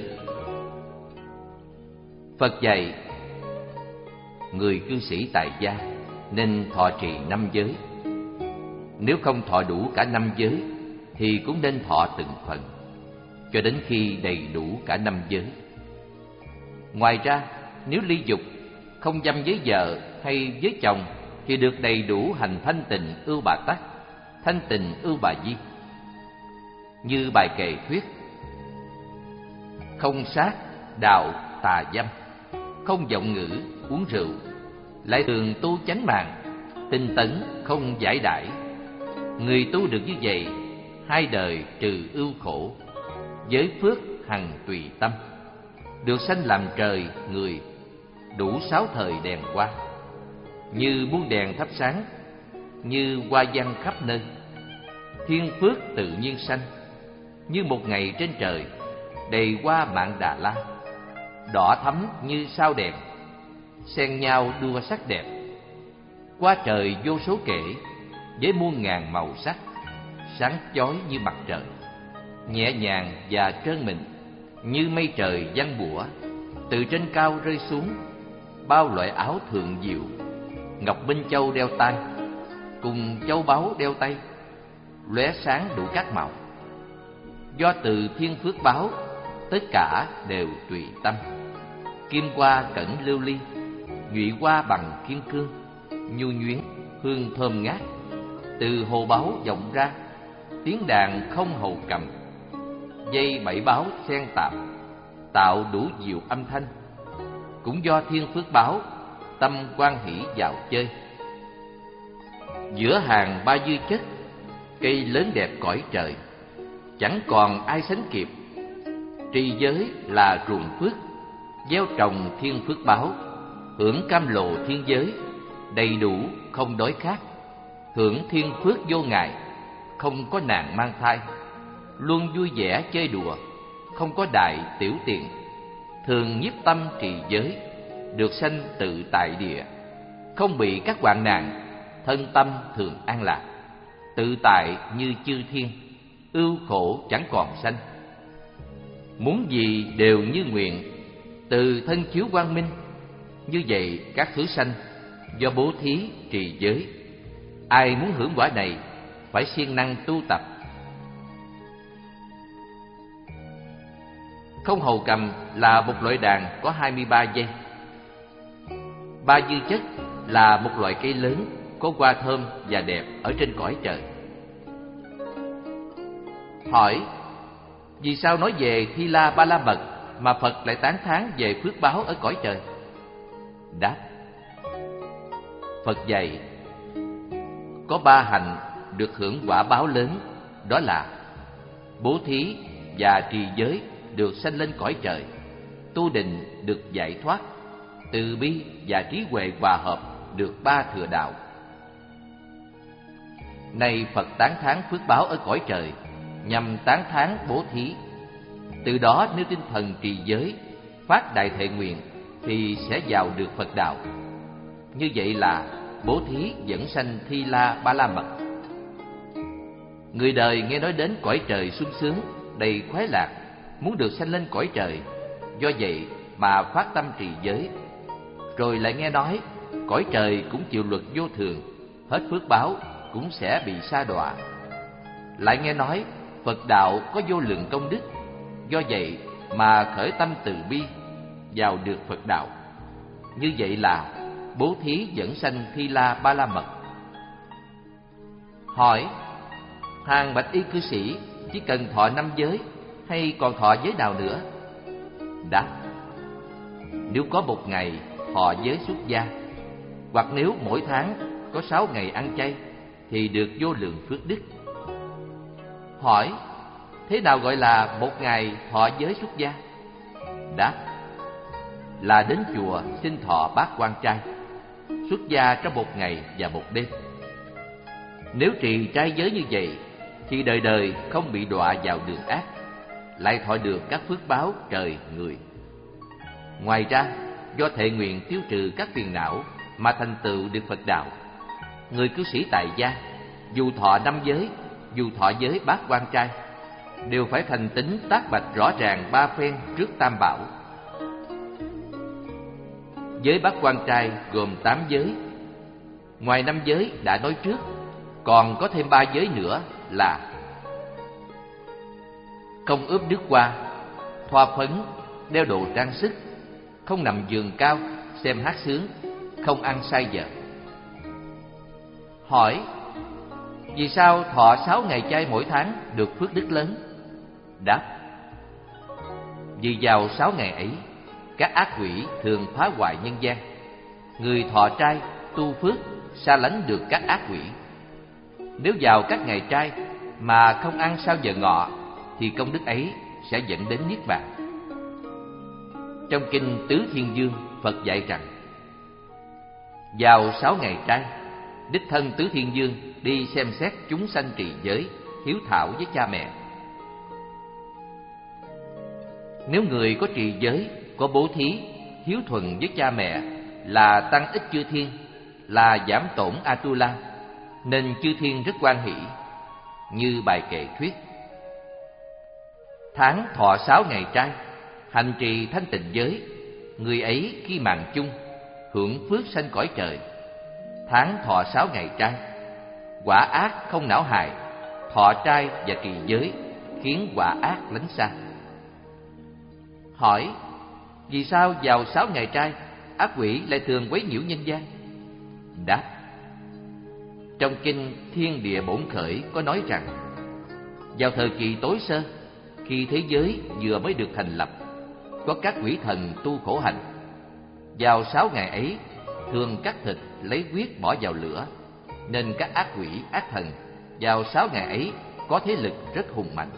Phật dạy người cư sĩ tại gia nên thọ trì năm giới. Nếu không thọ đủ cả năm giới thì cũng nên thọ từng phần, cho đến khi đầy đủ cả năm giới. Ngoài ra, nếu ly dục, không dâm với vợ hay với chồng thì được đầy đủ hành thanh tịnh ưu bà tắc, thanh tịnh ưu bà di. Như bài kệ thuyết: không sát, đạo, tà dâm, không vọng ngữ, uống rượu, lại thường tu chánh mạng, tinh tấn, không giải đãi. Người tu được như vậy, hai đời trừ ưu khổ, giới phước hằng tùy tâm. được sanh làm trời, người, đủ sáu thời đèn hoa, như muôn đèn thắp sáng, như hoa văn khắp nơi. Thiên phước tự nhiên sanh, như một ngày trên trời, đầy hoa mạn Đà La, đỏ thắm như sao đèn, xen nhau đua sắc đẹp. Qua trời vô số kể, với muôn ngàn màu sắc, sáng chói như mặt trời, nhẹ nhàng và trơn mịn, như mây trời giăng bủa, từ trên cao rơi xuống. Bao loại áo thượng diệu, ngọc minh châu đeo tai, cùng châu báu đeo tay, lóe sáng đủ các màu. Do từ thiên phước báo, tất cả đều tùy tâm. Kim hoa cẩn lưu ly, nhụy hoa bằng kim cương, nhu nhuyến hương thơm ngát. Từ hồ báu vọng ra, tiếng đàn không hầu cầm, dây bảy báo xen tạp, tạo đủ diệu âm thanh. Cũng do thiên phước báo, tâm quan hỷ vào chơi. Giữa hàng ba dư chất, cây lớn đẹp cõi trời, chẳng còn ai sánh kịp. Trì giới là ruộng phước, gieo trồng thiên phước báo, hưởng cam lộ thiên giới, đầy đủ không đói khát. Hưởng thiên phước vô ngại, không có nạn mang thai, luôn vui vẻ chơi đùa, không có đại tiểu tiện. Thường nhiếp tâm trì giới, được sanh tự tại địa, không bị các hoạn nạn, thân tâm thường an lạc, tự tại như chư thiên, ưu khổ chẳng còn sanh. Muốn gì đều như nguyện, từ thân chiếu quang minh. Như vậy các thứ sanh, do bố thí trì giới. Ai muốn hưởng quả này, phải siêng năng tu tập. Không hầu cầm là một loại đàn có hai mươi ba dây. Ba dư chất là một loại cây lớn, có hoa thơm và đẹp ở trên cõi trời. Hỏi: vì sao nói về Thi La Ba La Mật mà Phật lại tán thán về phước báo ở cõi trời? Đáp: Phật dạy có ba hành được hưởng quả báo lớn, đó là bố thí và trì giới được sanh lên cõi trời, tu định được giải thoát, từ bi và trí huệ hòa hợp được ba thừa đạo. Nay Phật tán thán phước báo ở cõi trời, nhằm tán thán bố thí. Từ đó nếu tinh thần trì giới, phát đại thệ nguyện, thì sẽ vào được Phật đạo. Như vậy là bố thí dẫn sanh Thi La Ba La Mật. Người đời nghe nói đến cõi trời sung sướng, đầy khoái lạc, muốn được sanh lên cõi trời, do vậy mà phát tâm trì giới. Rồi lại nghe nói cõi trời cũng chịu luật vô thường, hết phước báo cũng sẽ bị sa đọa. Lại nghe nói Phật đạo có vô lượng công đức, do vậy mà khởi tâm từ bi, vào được Phật đạo. Như vậy là bố thí dẫn sanh Thi La Ba La Mật. Hỏi: hàng bạch y cư sĩ chỉ cần thọ năm giới hay còn thọ giới nào nữa? Đáp: nếu có một ngày thọ giới xuất gia, hoặc nếu mỗi tháng có sáu ngày ăn chay, thì được vô lượng phước đức. Hỏi: thế nào gọi là một ngày thọ giới xuất gia? Đáp: là đến chùa xin thọ bát quan trai, xuất gia trong một ngày và một đêm. Nếu trì trai giới như vậy, thì đời đời không bị đọa vào đường ác, lại thọ được các phước báo trời người. Ngoài ra, do thệ nguyện tiêu trừ các phiền não mà thành tựu được Phật đạo, người cư sĩ tại gia dù thọ năm giới, dù thọ giới bát quan trai, đều phải thành tín tác bạch rõ ràng ba phen trước Tam Bảo. Giới bát quan trai gồm tám giới. Ngoài năm giới đã nói trước, còn có thêm ba giới nữa là không ướp nước hoa, thoa phấn, đeo đồ trang sức, không nằm giường cao, xem hát sướng, không ăn sai giờ. Hỏi: vì sao thọ sáu ngày chay mỗi tháng được phước đức lớn? Đáp: vì vào sáu ngày ấy, các ác quỷ thường phá hoại nhân gian. Người thọ trai tu phước, xa lánh được các ác quỷ. Nếu vào các ngày trai mà không ăn sau giờ ngọ, thì công đức ấy sẽ dẫn đến niết bàn. Trong kinh Tứ Thiên Dương, Phật dạy rằng vào sáu ngày trai, đích thân Tứ Thiên Dương đi xem xét chúng sanh trì giới, hiếu thảo với cha mẹ. Nếu người có trì giới, có bố thí, hiếu thuận với cha mẹ, là tăng ích chư thiên, là giảm tổn Atula, nên chư thiên rất hoan hỷ. Như bài kệ thuyết: tháng thọ sáu ngày trai, hành trì thanh tịnh giới, người ấy khi màng chung, hưởng phước sanh cõi trời. Tháng thọ sáu ngày trai, quả ác không não hại, thọ trai và trì giới, khiến quả ác lánh xa. Hỏi: vì sao vào sáu ngày trai, ác quỷ lại thường quấy nhiễu nhân gian? Đáp: trong kinh Thiên Địa Bổn Khởi có nói rằng, vào thời kỳ tối sơ, khi thế giới vừa mới được thành lập, có các quỷ thần tu khổ hạnh. Vào sáu ngày ấy, thường cắt thịt lấy huyết bỏ vào lửa, nên các ác quỷ ác thần vào sáu ngày ấy có thế lực rất hùng mạnh.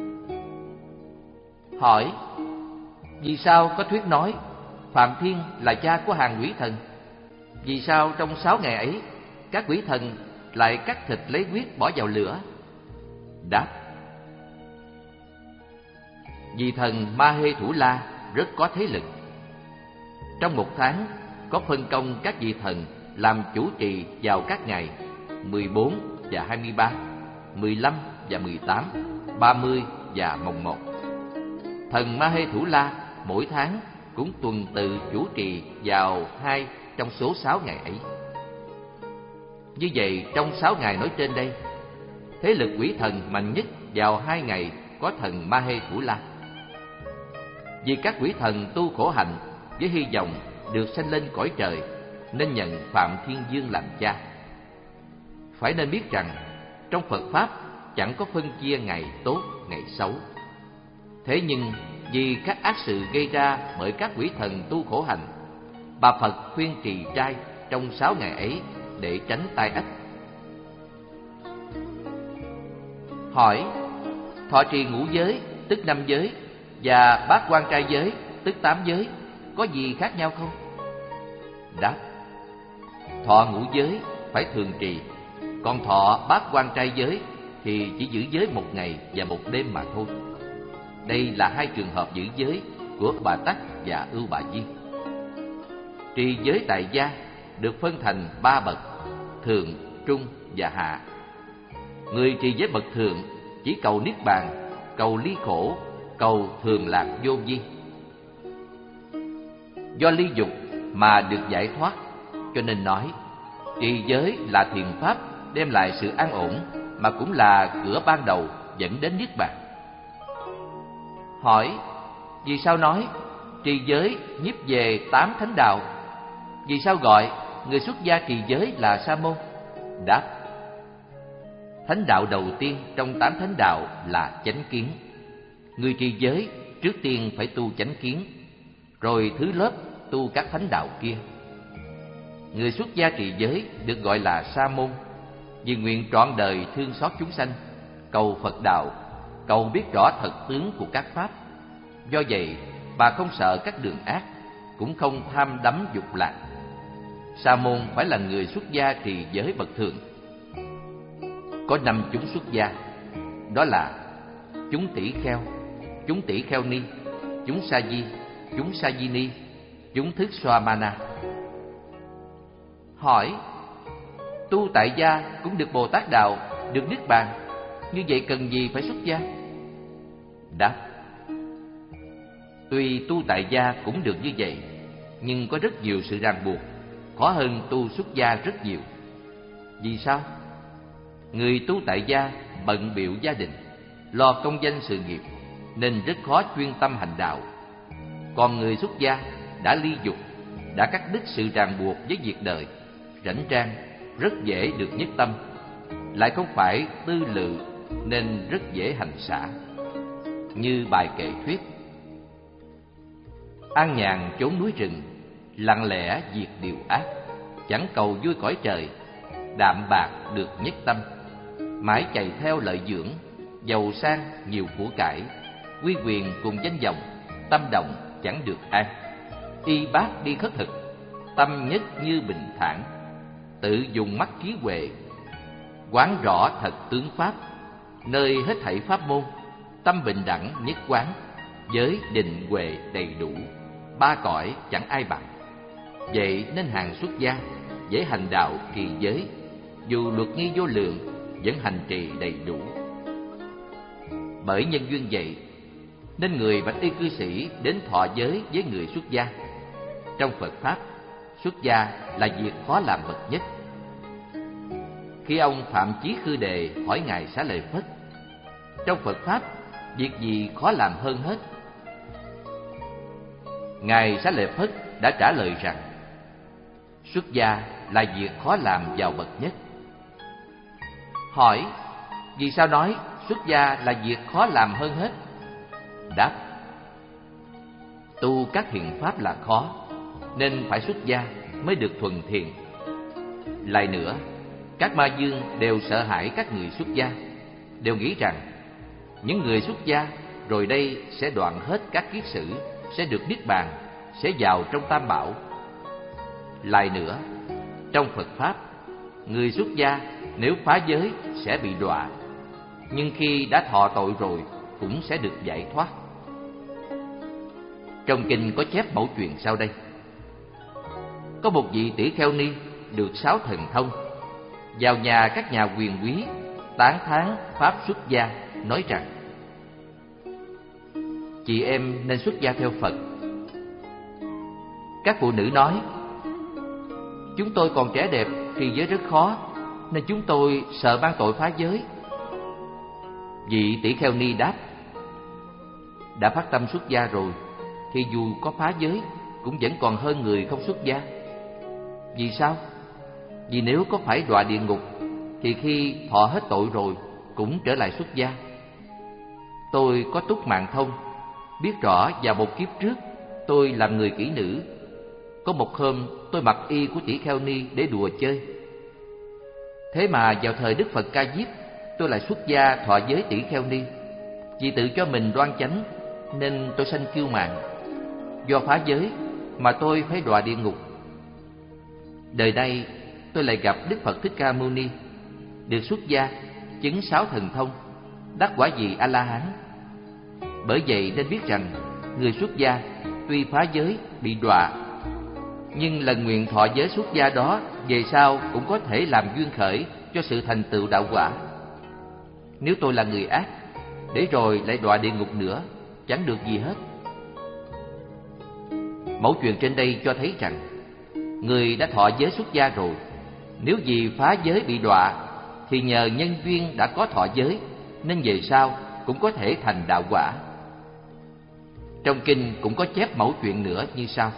Hỏi: vì sao có thuyết nói Phạm Thiên là cha của hàng quỷ thần? Vì sao trong sáu ngày ấy các quỷ thần lại cắt thịt lấy huyết bỏ vào lửa? Đáp: vì thần Ma Hê Thủ La rất có thế lực. Trong một tháng có phân công các vị thần làm chủ trì vào các ngày mười bốn và hai mươi ba, mười lăm và mười tám, ba mươi và mồng một. Thần Ma Hê Thủ La mỗi tháng cũng tuần tự chủ trì vào hai trong số sáu ngày ấy. Như vậy, trong sáu ngày nói trên đây, thế lực quỷ thần mạnh nhất vào hai ngày có thần Ma Hê Thủ La. Vì các quỷ thần tu khổ hạnh với hy vọng được sanh lên cõi trời, nên nhận Phạm Thiên Dương làm cha. Phải nên biết rằng, trong Phật Pháp chẳng có phân chia ngày tốt, ngày xấu. Thế nhưng vì các ác sự gây ra bởi các quỷ thần tu khổ hạnh, bà Phật khuyên trì trai trong sáu ngày ấy để tránh tai ách. Hỏi: thọ trì ngũ giới tức năm giới và bát quan trai giới tức tám giới có gì khác nhau không? Đáp: thọ ngũ giới phải thường trì, còn thọ bát quan trai giới thì chỉ giữ giới một ngày và một đêm mà thôi. Đây là hai trường hợp giữ giới của Bà Tắc và Ưu Bà Di. Trì giới tại gia được phân thành ba bậc: thượng, trung và hạ. Người trì giới bậc thượng chỉ cầu niết bàn, cầu ly khổ, cầu thường lạc vô vi. Do ly dục mà được giải thoát, cho nên nói trì giới là thiền pháp đem lại sự an ổn, mà cũng là cửa ban đầu dẫn đến niết bàn. Hỏi: vì sao nói trì giới nhiếp về tám thánh đạo? Vì sao gọi người xuất gia trì giới là sa môn? Đáp: thánh đạo đầu tiên trong tám thánh đạo là chánh kiến. Người trì giới trước tiên phải tu chánh kiến, rồi thứ lớp tu các thánh đạo kia. Người xuất gia trì giới được gọi là sa môn, vì nguyện trọn đời thương xót chúng sanh, cầu Phật đạo, cầu biết rõ thật tướng của các pháp. Do vậy, bà không sợ các đường ác, cũng không tham đắm dục lạc. Sa môn phải là người xuất gia trì giới bậc thượng. Có năm chúng xuất gia, đó là chúng tỷ kheo, chúng tỷ kheo ni, chúng sa di, chúng sa di ni, chúng thức xoa mana. Hỏi: tu tại gia cũng được Bồ Tát đạo, được niết bàn, như vậy cần gì phải xuất gia? Đáp: tuy tu tại gia cũng được như vậy, nhưng có rất nhiều sự ràng buộc, khó hơn tu xuất gia rất nhiều. Vì sao? Người tu tại gia bận bịu gia đình, lo công danh sự nghiệp, nên rất khó chuyên tâm hành đạo. Còn người xuất gia đã ly dục, đã cắt đứt sự ràng buộc với việc đời, rảnh rang, rất dễ được nhất tâm, lại không phải tư lự, nên rất dễ hành xả. Như bài kệ thuyết: an nhàn chốn núi rừng, lặng lẽ diệt điều ác, chẳng cầu vui cõi trời, đạm bạc được nhất tâm. Mãi chạy theo lợi dưỡng, giàu sang nhiều của cải, uy quyền cùng danh vọng, tâm động chẳng được an. y bát đi khất thực, tâm nhất như bình thản, tự dùng mắt trí huệ, quán rõ thật tướng pháp, nơi hết thảy pháp môn, tâm bình đẳng nhất quán, giới định huệ đầy đủ, ba cõi chẳng ai bằng. Vậy nên hàng xuất gia dễ hành đạo trì giới, dù luật nghi vô lượng vẫn hành trì đầy đủ. Bởi nhân duyên vậy nên người bạch y cư sĩ đến thọ giới với người xuất gia. Trong Phật pháp, xuất gia là việc khó làm bậc nhất. Khi ông Phạm Chí Khư Đề hỏi ngài Xá Lợi Phất, trong Phật pháp việc gì khó làm hơn hết? Ngài Xá Lợi Phất đã trả lời rằng xuất gia là việc khó làm vào bậc nhất. Hỏi vì sao nói xuất gia là việc khó làm hơn hết? Đáp: tu các thiện pháp là khó, nên phải xuất gia mới được thuần thiện. Lại nữa, các ma dương đều sợ hãi các người xuất gia, đều nghĩ rằng những người xuất gia rồi đây sẽ đoạn hết các kiết sử, sẽ được niết bàn, sẽ vào trong tam bảo. Lại nữa, trong Phật pháp, người xuất gia nếu phá giới sẽ bị đọa, nhưng khi đã thọ tội rồi cũng sẽ được giải thoát. Trong kinh có chép mẫu chuyện sau đây. Có một vị tỷ kheo ni được sáu thần thông, vào nhà các nhà quyền quý tán thán pháp xuất gia, nói rằng: chị em nên xuất gia theo Phật. Các phụ nữ nói: chúng tôi còn trẻ đẹp, trì giới rất khó, nên chúng tôi sợ ban tội phá giới. Vị tỷ kheo ni đáp: đã phát tâm xuất gia rồi thì dù có phá giới cũng vẫn còn hơn người không xuất gia. Vì sao? Vì nếu có phải đọa địa ngục thì khi thọ hết tội rồi cũng trở lại xuất gia. Tôi có túc mạng thông, biết rõ vào một kiếp trước tôi làm người kỹ nữ. Có một hôm tôi mặc y của tỷ kheo ni để đùa chơi. Thế mà vào thời Đức Phật Ca Diếp, tôi lại xuất gia thọ giới tỷ kheo ni. Vì tự cho mình đoan chánh nên tôi sanh kiêu mạn. Do phá giới mà tôi phải đọa địa ngục. Đời nay tôi lại gặp Đức Phật Thích Ca Mâu Ni, được xuất gia, chứng sáu thần thông, đắc quả vị A La Hán. Bởi vậy nên biết rằng người xuất gia tuy phá giới bị đọa, nhưng lần nguyện thọ giới xuất gia đó về sau cũng có thể làm duyên khởi cho sự thành tựu đạo quả. Nếu tôi là người ác, để rồi lại đọa địa ngục nữa, chẳng được gì hết. Mẫu chuyện trên đây cho thấy rằng người đã thọ giới xuất gia rồi, nếu vì phá giới bị đọa thì nhờ nhân duyên đã có thọ giới, nên về sau cũng có thể thành đạo quả. Trong kinh cũng có chép mẫu chuyện nữa như sau.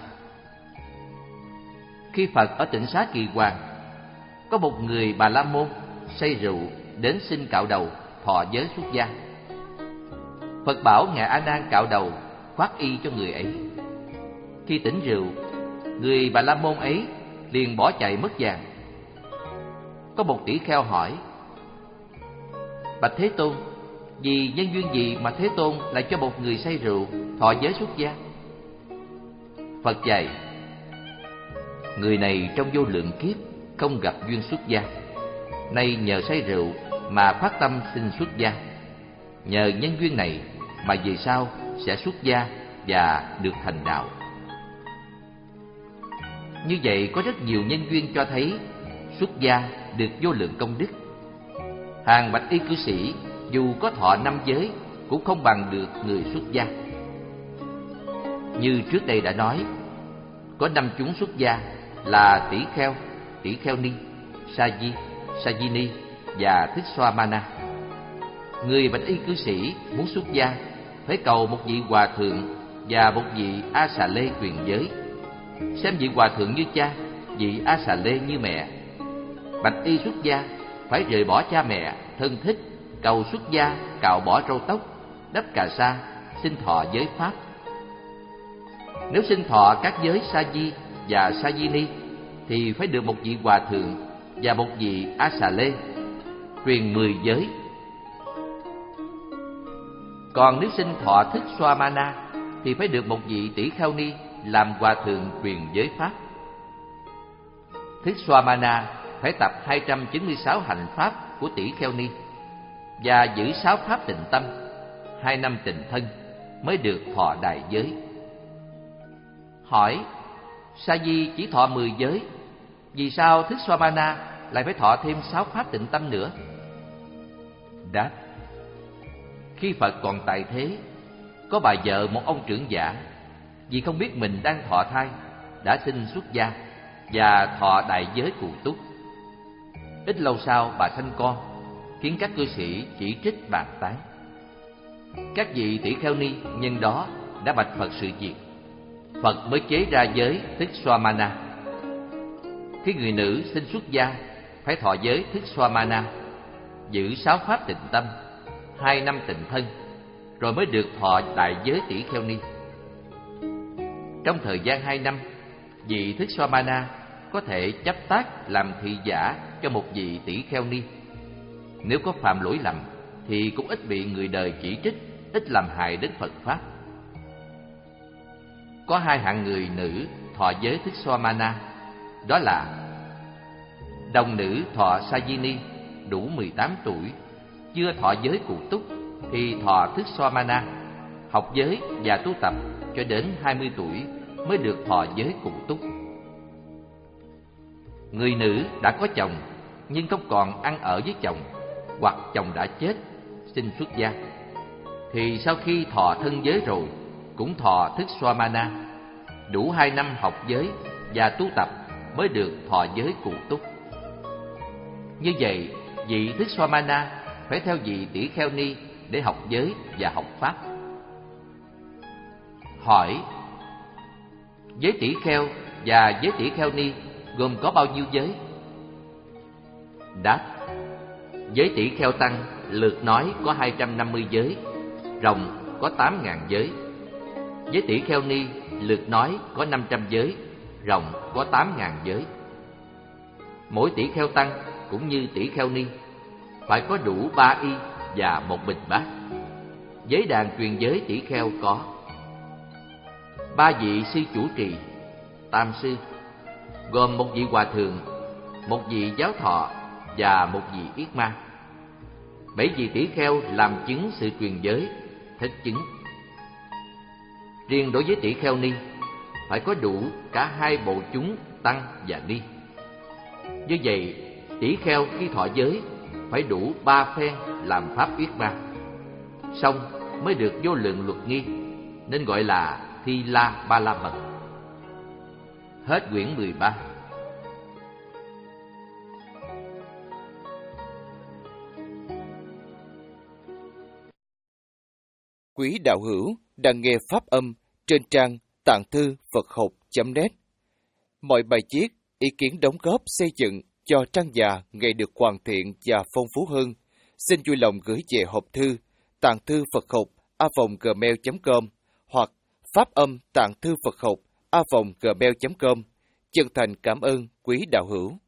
Khi Phật ở Tịnh Xá Kỳ Hoàng, có một người Bà La Môn say rượu đến xin cạo đầu, thọ giới xuất gia. Phật bảo ngài A Nan cạo đầu, khoác y cho người ấy. Khi tỉnh rượu, người Bà La Môn ấy liền bỏ chạy mất dạng. Có một tỷ kheo hỏi: bạch Thế Tôn, vì nhân duyên gì mà Thế Tôn lại cho một người say rượu thọ giới xuất gia? Phật dạy: người này trong vô lượng kiếp không gặp duyên xuất gia, nay nhờ say rượu mà phát tâm xin xuất gia. Nhờ nhân duyên này mà về sau sẽ xuất gia và được thành đạo. Như vậy có rất nhiều nhân duyên cho thấy xuất gia được vô lượng công đức. Hàng bạch y cư sĩ dù có thọ năm giới cũng không bằng được người xuất gia. Như trước đây đã nói, có năm chúng xuất gia là tỷ kheo, tỷ kheo ni, sa di, sa di ni và thích xoa ma na. Người bạch y cư sĩ muốn xuất gia phải cầu một vị hòa thượng và một vị a xà lê truyền giới. Xem vị hòa thượng như cha, vị a xà lê như mẹ. Bạch y xuất gia phải rời bỏ cha mẹ, thân thích, cầu xuất gia, cạo bỏ râu tóc, đắp cà sa, xin thọ giới pháp. Nếu xin thọ các giới sa di và sa di ni thì phải được một vị hòa thượng và một vị a xà lê truyền mười giới. Còn nếu xin thọ thích xoa ma na thì phải được một vị tỷ kheo ni làm hòa thượng truyền giới pháp. Thích Swamana phải tập hai trăm chín mươi sáu hạnh pháp của tỷ kheo ni và giữ sáu pháp tịnh tâm, hai năm tịnh thân mới được thọ đại giới. Hỏi: Sa di chỉ thọ mười giới, vì sao Thích Swamana lại phải thọ thêm sáu pháp tịnh tâm nữa? Đáp: Khi Phật còn tại thế, có bà vợ một ông trưởng giả, vì không biết mình đang thọ thai, đã xin xuất gia và thọ đại giới cụ túc. Ít lâu sau bà sanh con, khiến các cư sĩ chỉ trích bàn tán. Các vị tỷ kheo ni nhân đó đã bạch Phật sự việc. Phật mới chế ra giới Thích Swamana. Khi người nữ xin xuất gia, phải thọ giới Thích Swamana, giữ sáu pháp tịnh tâm, hai năm tịnh thân, rồi mới được thọ đại giới tỷ kheo ni. Trong thời gian hai năm, vị Thích Swamana có thể chấp tác làm thị giả cho một vị tỷ kheo ni. Nếu có phạm lỗi lầm thì cũng ít bị người đời chỉ trích, ít làm hại đến Phật pháp. Có hai hạng người nữ thọ giới Thích Swamana, đó là đồng nữ thọ Sajini đủ mười tám tuổi, chưa thọ giới cụ túc thì thọ Thích Swamana, học giới và tu tập cho đến hai mươi tuổi mới được thọ giới cụ túc. Người nữ đã có chồng nhưng không còn ăn ở với chồng, hoặc chồng đã chết, xin xuất gia, thì sau khi thọ thân giới rồi cũng thọ Thích Swamana, đủ hai năm học giới và tu tập mới được thọ giới cụ túc. Như vậy, vị Thích Swamana phải theo vị tỷ kheo ni để học giới và học pháp. Hỏi: Giới tỷ kheo và giới tỷ kheo ni gồm có bao nhiêu giới? Đáp: Giới tỷ kheo tăng lượt nói có hai trăm năm mươi giới, rộng có tám ngàn giới. Giới tỷ kheo ni lượt nói có năm trăm giới, rộng có tám ngàn giới. Mỗi tỷ kheo tăng cũng như tỷ kheo ni phải có đủ ba y và một bình bát. Giới đàn truyền giới tỷ kheo có ba vị sư chủ trì, tam sư, gồm một vị hòa thượng, một vị giáo thọ và một vị yết ma. Bảy vị tỷ kheo làm chứng sự truyền giới, thích chứng. Riêng đối với tỷ kheo ni phải có đủ cả hai bộ chúng tăng và ni. Như vậy, tỷ kheo khi thọ giới phải đủ ba phen làm pháp yết ma, xong mới được vô lượng luật nghi, nên gọi là Thi La Ba La Mật. Hết quyển mười ba. Quý đạo hữu đang nghe pháp âm trên trang tạng thư Phật học chấm net. Mọi bài viết, ý kiến đóng góp xây dựng cho trang già ngày được hoàn thiện và phong phú hơn, xin vui lòng gửi về hộp thư tạng thư Phật học a vòng gmail chấm com hoặc pháp âm tạng thư Phật học a vòng gmail chấm com. Chân thành cảm ơn quý đạo hữu.